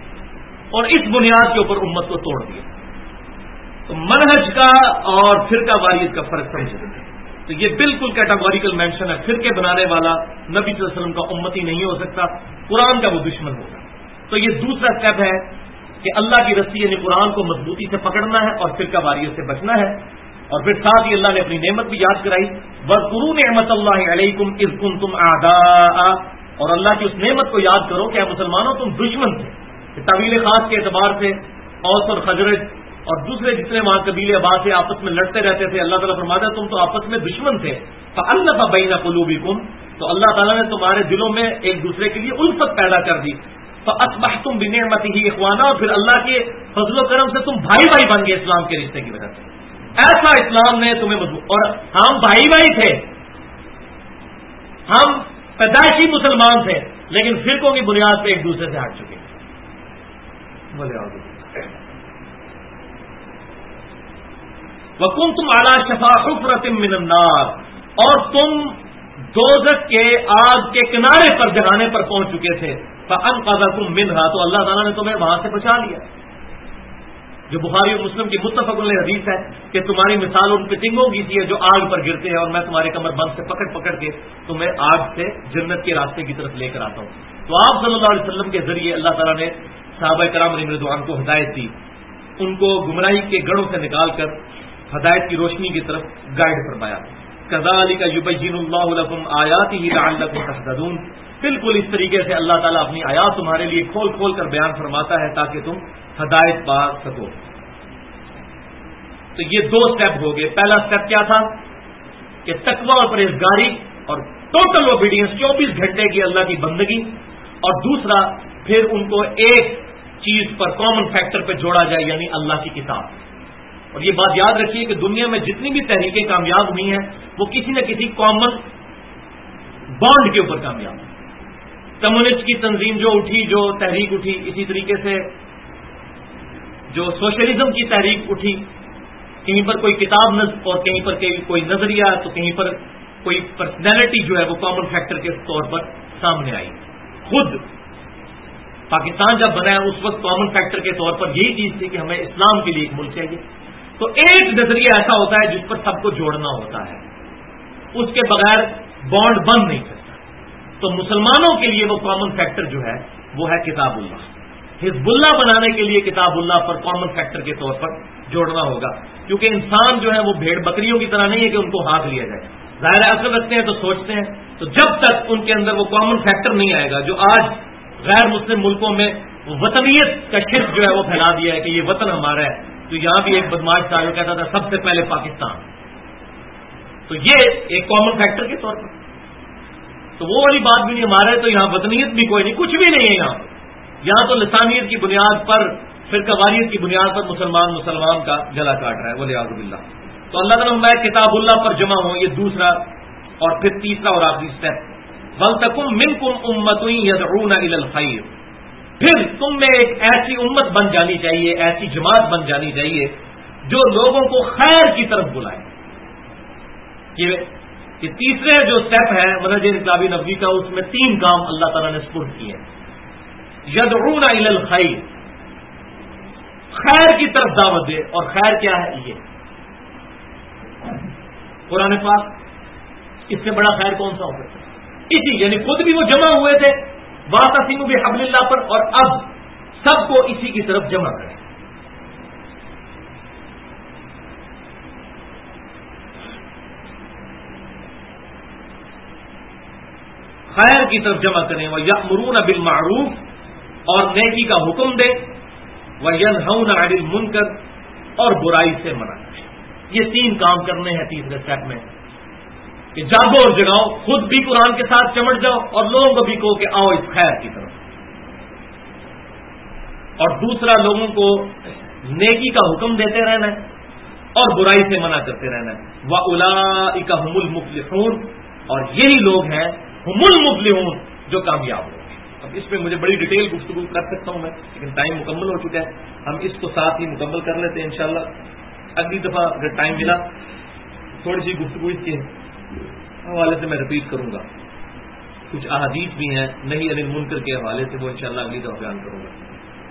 اور اس بنیاد کے اوپر امت کو توڑ دیا۔ تو منہج کا اور فرقہ واریت کا فرق سمجھیں، تو یہ بالکل کیٹاگوریکل مینشن ہے، فرقے بنانے والا نبی صلی اللہ علیہ وسلم کا امتی نہیں ہو سکتا، قرآن کا وہ دشمن ہوگا۔ تو یہ دوسرا اسٹیپ ہے کہ اللہ کی رسی یعنی قرآن کو مضبوطی سے پکڑنا ہے اور فرقہ واریت سے بچنا ہے۔ اور پھر ساتھ ہی اللہ نے اپنی نعمت بھی یاد کرائی، وَاذْكُرُوا نِعْمَتَ اللَّهِ عَلَيْكُمْ إِذْ كُنْتُمْ أَعْدَاءً، اور اللہ کی اس نعمت کو یاد کرو کہ اے مسلمانوں تم دشمن تھے، طویل خاص کے اعتبار سے اوس اور خزرج اور دوسرے جتنے وہاں قبیلے آباد سے آپس میں لڑتے رہتے تھے، اللہ تعالیٰ فرماتا ہے تم تو آپس میں دشمن تھے، فَأَلَّفَ بَيْنَ قُلُوبِكُمْ، تو اللہ تعالیٰ نے تمہارے دلوں میں ایک دوسرے کے لیے الفت پیدا کر دی، فَأَصْبَحْتُمْ بِنِعْمَتِهِ إِخْوَانًا، اور پھر اللہ کے فضل و کرم سے تم بھائی بھائی بن گئے اسلام کے رشتے کی وجہ سے۔ ایسا اسلام نے تمہیں مضبوط، اور ہم بھائی بھائی تھے، ہم پیدائشی مسلمان تھے، لیکن فرقوں کی بنیاد پہ ایک دوسرے سے ہٹ چکے۔ وَكُنْتُمْ عَلَى شَفَا حُفْرَةٍ مِّنَ النَّارِ، اور تم دوزخ کے آگ کے کنارے پر جگانے پر پہنچ چکے تھے، فَأَنْقَذَكُم مِّنْهَا، تو اللہ تعالیٰ نے تمہیں وہاں سے بچا لیا. جو بخاری اور مسلم کی متفق علیہ حدیث ہے کہ تمہاری مثال ان پتنگوں کی سی ہے جو آگ پر گرتے ہیں، اور میں تمہارے کمر بند سے پکڑ پکڑ کے تمہیں آگ سے جنت کے راستے کی طرف لے کر آتا ہوں. تو آپ صلی اللہ علیہ وسلم کے ذریعے اللہ تعالیٰ نے صحابہ کرام علیہم رضوان کو ہدایت دی، ان کو گمراہی کے گڑھوں سے نکال کر ہدایت کی روشنی کی طرف گائیڈ فرمایا. کذالک یبین اللہ لکم آیاتہ لعلکم تہتدون، بالکل اس طریقے سے اللہ تعالیٰ اپنی آیات تمہارے لیے کھول کھول کر بیان فرماتا ہے تاکہ تم ہدایت پا سکو. تو یہ دو سٹیپ ہو گئے. پہلا سٹیپ کیا تھا کہ تقوی اور پرہیزگاری اور ٹوٹل اوبیڈینس، 24 گھنٹے کی اللہ کی بندگی، اور دوسرا پھر ان کو ایک چیز پر کامن فیکٹر پہ جوڑا جائے، یعنی اللہ کی کتاب. اور یہ بات یاد رکھیے کہ دنیا میں جتنی بھی تحریکیں کامیاب ہوئی ہیں وہ کسی نہ کسی کامن بانڈ کے اوپر کامیاب ہوئی. کمیونسٹ کی تنظیم جو اٹھی، جو تحریک اٹھی، اسی طریقے سے جو سوشلزم کی تحریک اٹھی، کہیں پر کوئی کتاب اور کہیں پر کوئی نظریہ، تو کہیں پر کوئی پرسنالٹی جو ہے وہ کامن فیکٹر کے طور پر سامنے آئی. خود پاکستان جب بنا ہے اس وقت کامن فیکٹر کے طور پر یہی چیز تھی کہ ہمیں اسلام کے لیے ایک ملک چاہیے. تو ایک نظریہ ایسا ہوتا ہے جس پر سب کو جوڑنا ہوتا ہے، اس کے بغیر بانڈ بند نہیں سکتا. تو مسلمانوں کے لیے وہ کامن فیکٹر جو ہے وہ ہے کتاب اللہ. حزب اللہ بنانے کے لیے کتاب اللہ پر کامن فیکٹر کے طور پر جوڑنا ہوگا، کیونکہ انسان جو ہے وہ بھیڑ بکریوں کی طرح نہیں ہے کہ ان کو ہاتھ لیا جائے. ظاہر عقل رکھتے ہیں تو سوچتے ہیں، تو جب تک ان کے اندر وہ کامن فیکٹر نہیں آئے گا جو آج غیر مسلم ملکوں میں وطنیت کا شرک جو ہے وہ پھیلا دیا ہے کہ یہ وطن ہمارا ہے. تو یہاں بھی ایک بدماش تھا جو کہتا تھا سب سے پہلے پاکستان. تو یہ ایک کامن فیکٹر کے طور پر، تو وہ والی بات بھی نہیں ہمارا ہے، تو یہاں وطنیت بھی کوئی نہیں، کچھ بھی نہیں ہے یہاں تو لسانیت کی بنیاد پر، فرقہ واریت کی بنیاد پر مسلمان کا گلا کاٹ رہا ہے والعیاذ باللہ. تو اللہ تعالیٰ میں کتاب اللہ پر جمع ہوں، یہ دوسرا. اور پھر تیسرا اور آخری اسٹیپ، وَلْتَكُن مِّنكُمْ أُمَّةٌ يَدْعُونَ إِلَى الْخَيْرِ، پھر تم میں ایک ایسی امت بن جانی چاہیے، ایسی جماعت بن جانی چاہیے جو لوگوں کو خیر کی طرف بلائے. یہ تیسرے جو سٹیپ ہے منہج انقلابی نبوی کا، اس میں 3 کام اللہ تعالیٰ نے سپرد کیے ہیں. یدعون الی الخیر، خیر کی طرف دعوت دے. اور خیر کیا ہے؟ یہ قرآن پاک، اس سے بڑا خیر کون سا ہو سکتا ہے؟ اسی یعنی خود بھی وہ جمع ہوئے تھے واعتصموا بحبل اللہ پر، اور اب سب کو اسی کی طرف جمع کریں. خیر کی طرف جمع کریں. وَيَأْمُرُونَ بِالْمَعْرُوفِ، اور نیکی کا حکم دے. وَيَنْهَوْنَ عَنِ الْمُنْكَرِ، اور برائی سے منع کریں. یہ 3 کام کرنے ہیں تیسرے سٹیپ میں، کہ جاگو اور جگاؤ، خود بھی قرآن کے ساتھ چمٹ جاؤ اور لوگوں کو بھی کہو کہ آؤ اس خیر کی طرف. اور دوسرا لوگوں کو نیکی کا حکم دیتے رہنا ہے اور برائی سے منع کرتے رہنا ہے. وَأُولَئِكَ هُمُ الْمُفْلِحُونَ، اور یہی لوگ ہیں ہم المفلحون جو کامیاب ہوں گے. اب اس میں مجھے بڑی ڈیٹیل گفتگو کر سکتا ہوں میں، لیکن ٹائم مکمل ہو چکا ہے. ہم اس کو ساتھ ہی مکمل کر لیتے ہیں انشاءاللہ. اگلی دفعہ اگر ٹائم ملا تھوڑی سی گفتگو اس کے حوالے سے میں رپیٹ کروں گا. کچھ احادیث بھی ہیں نہی عن المنکر کے حوالے سے، وہ انشاءاللہ اگلی دفعہ بیان کروں گا.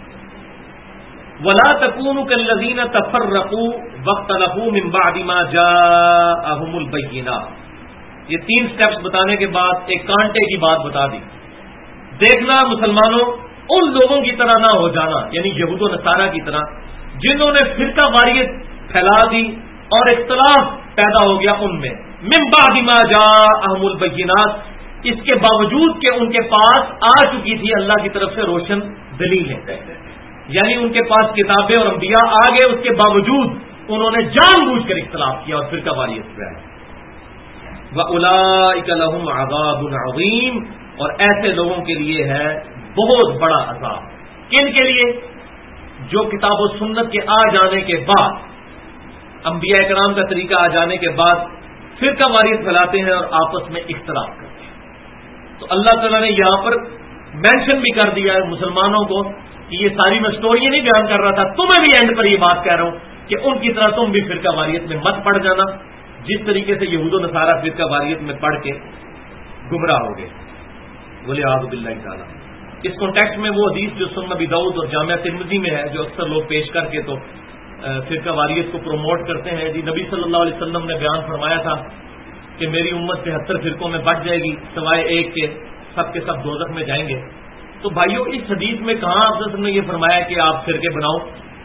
وَلَا تَكُونُوا كَالَّذِينَ تَفَرَّقُوا وَاخْتَلَفُوا مِن بَعْدِ مَا جَاءَهُمُ الْبَيِّنَاتُ. یہ 3 سٹیپس بتانے کے بعد ایک کانٹے کی بات بتا دی. دیکھنا مسلمانوں، ان لوگوں کی طرح نہ ہو جانا، یعنی یہود و نصارہ کی طرح، جنہوں نے فرقہ واریت پھیلا دی اور اختلاف پیدا ہو گیا ان میں. من بعد ما جاءهم البینات، اس کے باوجود کہ ان کے پاس آ چکی تھی اللہ کی طرف سے روشن دلیلیں، یعنی ان کے پاس کتابیں اور انبیاء آ گئے، اس کے باوجود انہوں نے جان بوجھ کر اختلاف کیا اور فرقہ واریت پھیلائی. وَأُولَئِكَ لَهُمْ عَذَابٌ عَظِيمٌ، اور ایسے لوگوں کے لیے ہے بہت بڑا عذاب. کن کے لیے؟ جو کتاب و سنت کے آ جانے کے بعد، انبیاء کرام کا طریقہ آ جانے کے بعد فرقہ واریت پھیلاتے ہیں اور آپس میں اختلاف کرتے ہیں. تو اللہ تعالیٰ نے یہاں پر مینشن بھی کر دیا ہے مسلمانوں کو کہ یہ ساری میں سٹوری نہیں بیان کر رہا تھا، تمہیں بھی اینڈ پر یہ بات کہہ رہا ہوں کہ ان کی طرح تم بھی فرقہ واریت میں مت پڑ جانا، جس طریقے سے یہود و نصارہ فرقہ واریت میں پڑھ کے گمراہ ہو گئے. والعیاذ باللہ تعالی. اس کانٹیکسٹ میں وہ حدیث جو سنن ابی داؤد اور جامعہ ترمذی میں ہے، جو اکثر لوگ پیش کر کے تو فرقہ واریت کو پروموٹ کرتے ہیں، جی نبی صلی اللہ علیہ وسلم نے بیان فرمایا تھا کہ میری امت 73 فرقوں میں بٹ جائے گی سوائے ایک کے سب دوزخ میں جائیں گے۔ تو بھائیو اس حدیث میں کہاں آپ نے یہ فرمایا کہ آپ فرقے بناؤ؟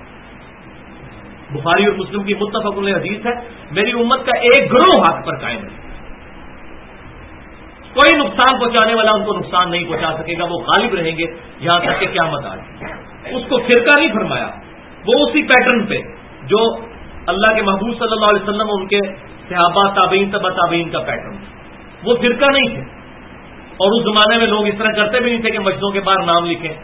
بخاری اور مسلم کی متفق علیہ حدیث ہے، میری امت کا ایک گروہ حق پر قائم ہے، کوئی نقصان پہنچانے والا ان کو نقصان نہیں پہنچا سکے گا، وہ غالب رہیں گے یہاں تک کہ قیامت آ جائے۔ اس کو فرقہ نہیں فرمایا، وہ اسی پیٹرن پہ جو اللہ کے محبوب صلی اللہ علیہ وسلم ان کے صحابہ تابعین تبع تابعین کا پیٹرن تھا، وہ فرقہ نہیں تھے۔ اور اس زمانے میں لوگ اس طرح کرتے بھی نہیں تھے کہ مسجدوں کے باہر نام لکھیں۔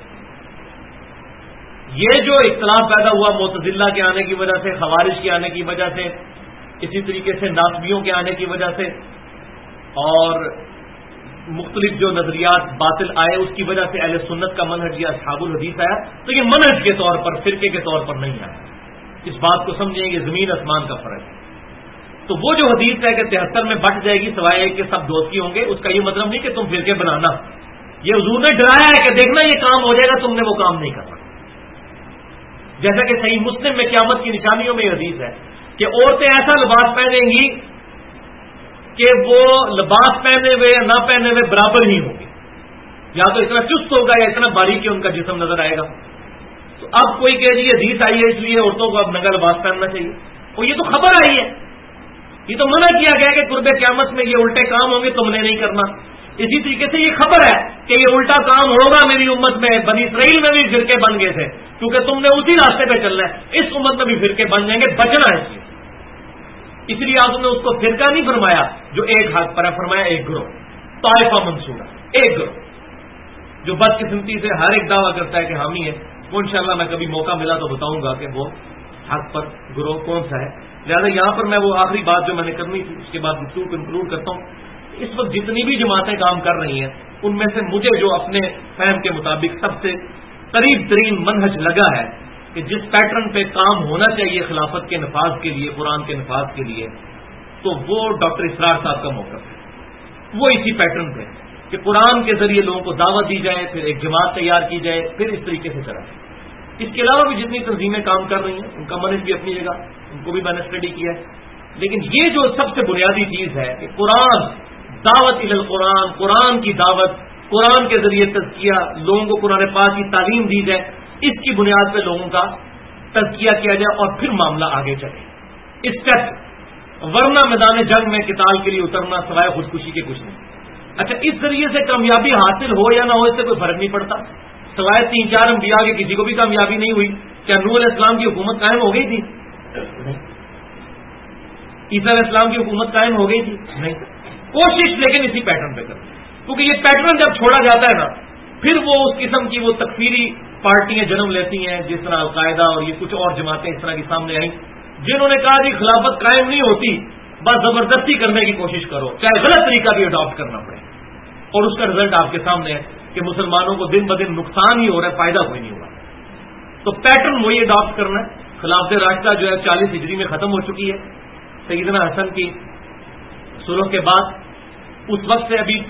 یہ جو اختلاف پیدا ہوا معتزلہ کے آنے کی وجہ سے، خوارج کے آنے کی وجہ سے، اسی طریقے سے ناسبیوں کے آنے کی وجہ سے، اور مختلف جو نظریات باطل آئے اس کی وجہ سے اہل سنت کا منہج یا اصحاب الحدیث آیا، تو یہ منہج کے طور پر فرقے کے طور پر نہیں آیا۔ اس بات کو سمجھیں، یہ زمین آسمان کا فرق ہے۔ تو وہ جو حدیث ہے کہ 73 میں بٹ جائے گی سوائے ایک کے سب دوستی ہوں گے، اس کا یہ مطلب نہیں کہ تم فرقے بنانا، یہ حضور نے ڈرایا ہے کہ دیکھنا یہ کام ہو جائے گا، تم نے وہ کام نہیں کرنا۔ جیسا کہ صحیح مسلم میں قیامت کی نشانیوں میں یہ حدیث ہے کہ عورتیں ایسا لباس پہنیں گی کہ وہ لباس پہنے ہوئے یا نہ پہنے ہوئے برابر ہی ہوں گے، یا تو اتنا چست ہوگا یا اتنا باریک ان کا جسم نظر آئے گا۔ تو اب کوئی کہ جی حدیث آئی ہے اس لیے عورتوں کو اب ننگا لباس پہننا چاہیے، اور یہ تو خبر آئی ہے، یہ تو منع کیا گیا کہ قرب قیامت میں یہ الٹے کام ہوں گے، تم نے نہیں کرنا۔ اسی طریقے سے یہ خبر ہے کہ یہ الٹا کام ہوگا میری امت میں، بنی اسرائیل میں بھی فرقے بن گئے تھے، کیونکہ تم نے اسی راستے پہ چلنا ہے، اس امت میں بھی فرقے بن جائیں گے، بچنا ہے اس لیے آپ نے اس کو فرقہ نہیں فرمایا جو ایک حق پر ہے، فرمایا ایک گروہ، طائفہ منصورہ، ایک گروہ جو بدقسمتی سے ہر ایک دعویٰ کرتا ہے کہ حامی ہے۔ وہ انشاءاللہ میں کبھی موقع ملا تو بتاؤں گا کہ وہ حق پر گروہ کون سا ہے۔ لہٰذا یہاں پر میں وہ آخری بات جو میں نے کرنی تھی اس کے بعد گفتگو کنکلوڈ کرتا ہوں۔ اس وقت جتنی بھی جماعتیں کام کر رہی ہیں ان میں سے مجھے جو اپنے فہم کے مطابق سب سے قریب ترین منہج لگا ہے کہ جس پیٹرن پہ کام ہونا چاہیے خلافت کے نفاذ کے لیے، قرآن کے نفاذ کے لیے، تو وہ ڈاکٹر اسرار صاحب کا موقف ہے۔ وہ اسی پیٹرن پہ کہ قرآن کے ذریعے لوگوں کو دعوت دی جائے، پھر ایک جماعت تیار کی جائے، پھر اس طریقے سے چلا جائے۔ اس کے علاوہ بھی جتنی تنظیمیں کام کر رہی ہیں ان کا منہج بھی اپنی جگہ، ان کو بھی میں نے اسٹڈی کیا ہے، لیکن یہ جو سب سے بنیادی چیز ہے کہ قرآن، دعوت الی القرآن، قرآن کی دعوت، قرآن کے ذریعے تزکیہ، لوگوں کو قرآن پاک کی تعلیم دی جائے، اس کی بنیاد پہ لوگوں کا تزکیہ کیا جائے اور پھر معاملہ آگے چلے، اسٹیپ، ورنہ میدان جنگ میں قتال کے لیے اترنا سوائے خودکشی کے کچھ نہیں۔ اچھا، اس ذریعے سے کامیابی حاصل ہو یا نہ ہو اس سے کوئی فرق نہیں پڑتا، سوائے 3-4 انبیاء کے کسی کو بھی کامیابی نہیں ہوئی۔ کیا نوح علیہ السلام کی حکومت قائم ہو گئی تھی؟ نہیں۔ عیسیٰ علیہ السلام کی حکومت قائم ہو گئی تھی؟ نہیں۔ کوشش لیکن اسی پیٹرن پہ کریں، کیونکہ یہ پیٹرن جب چھوڑا جاتا ہے نا، پھر وہ اس قسم کی وہ تکفیری پارٹیاں جنم لیتی ہیں، جس طرح القاعدہ اور یہ کچھ اور جماعتیں اس طرح کی سامنے آئیں، جنہوں نے کہا جی خلافت قائم نہیں ہوتی، بس زبردستی کرنے کی کوشش کرو، چاہے غلط طریقہ بھی اڈاپٹ کرنا پڑے، اور اس کا رزلٹ آپ کے سامنے ہے کہ مسلمانوں کو دن بدن نقصان ہی ہو رہا ہے، فائدہ کوئی نہیں ہو رہا۔ تو پیٹرن وہی اڈاپٹ کرنا ہے۔ خلافت راشدہ جو ہے 40 ہجری میں ختم ہو چکی ہے، سیدنا حسن کی سلح کے بعد، اس وقت سے ابھی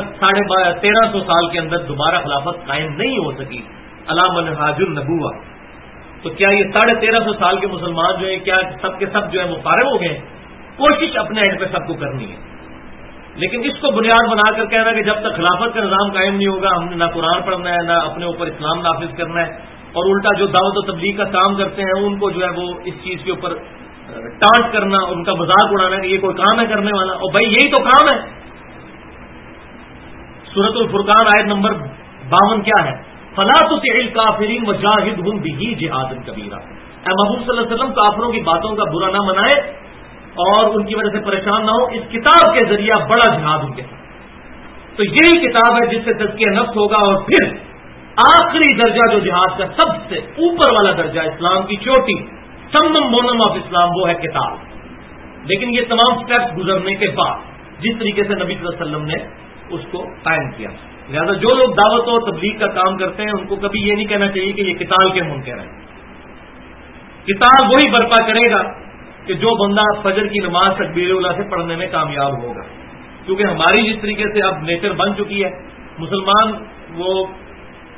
1300 سال کے اندر دوبارہ خلافت قائم نہیں ہو سکی، علی منہاج النبوہ۔ تو کیا یہ 1350 سال کے مسلمان جو ہیں کیا سب کے سب جو ہے وہ فارغ ہو گئے ہیں؟ کوشش اپنے اینڈ پہ سب کو کرنی ہے، لیکن اس کو بنیاد بنا کر کہنا کہ جب تک خلافت کا نظام قائم نہیں ہوگا ہم نے نہ قرآن پڑھنا ہے، نہ اپنے اوپر اسلام نافذ کرنا ہے، اور الٹا جو دعوت و تبلیغ کا کام کرتے ہیں ان کو جو ہے وہ اس چیز کے اوپر ٹانٹ کرنا، ان کا مذاق اڑانا کہ یہ کوئی کام ہے کرنے والا، اور بھائی یہی تو کام ہے۔ سورۃ الفرقان آیت نمبر 52 کیا ہے؟ فَلَا تُطِعِ الْكَافِرِينَ وَجَاهِدْهُمْ بِهِ جِهَادًا كَبِيرًا۔ اے محبوب صلی اللہ علیہ وسلم کافروں کی باتوں کا برا نہ منائے اور ان کی وجہ سے پریشان نہ ہو، اس کتاب کے ذریعہ بڑا جہاد ان کے ساتھ۔ تو یہی کتاب ہے جس سے تزکیہ نفس ہوگا، اور پھر آخری درجہ جو جہاد کا سب سے اوپر والا درجہ، اسلام کی چوٹی، سمم بونم آف اسلام، وہ ہے کتاب۔ لیکن یہ تمام سٹیپس گزرنے کے بعد جس طریقے سے نبی صلی اللہ علیہ وسلم نے اس کو قائم کیا، لہذا جو لوگ دعوت و تبلیغ کا کام کرتے ہیں ان کو کبھی یہ نہیں کہنا چاہیے کہ یہ قتال کے منکر ہیں۔ کتاب وہی برپا کرے گا کہ جو بندہ فجر کی نماز تکبیر اولیٰ سے پڑھنے میں کامیاب ہوگا، کیونکہ ہماری جس طریقے سے اب نیچر بن چکی ہے، مسلمان وہ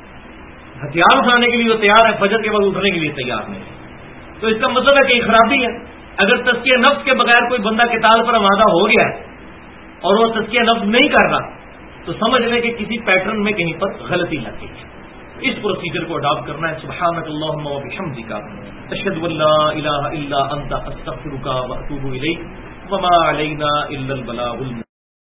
ہتھیار اٹھانے کے لیے وہ تیار ہے، فجر کے بعد اٹھنے کے لیے تیار نہیں. تو اس کا مطلب ہے کہ یہ خرابی ہے. اگر تزکیہ نفس کے بغیر کوئی بندہ کتاب پر آمادہ ہو گیا ہے اور وہ تزکیہ نفس نہیں کر رہا تو سمجھ لیں کہ کسی پیٹرن میں کہیں پر غلطی لگ گئی ہے. اس پروسیجر کو اڈاپٹ کرنا ہے. سبحانک اللہم و بحمدک اشہد ان لا الہ الا انت استغفرک و اتوب الیک وما علینا الا البلاغ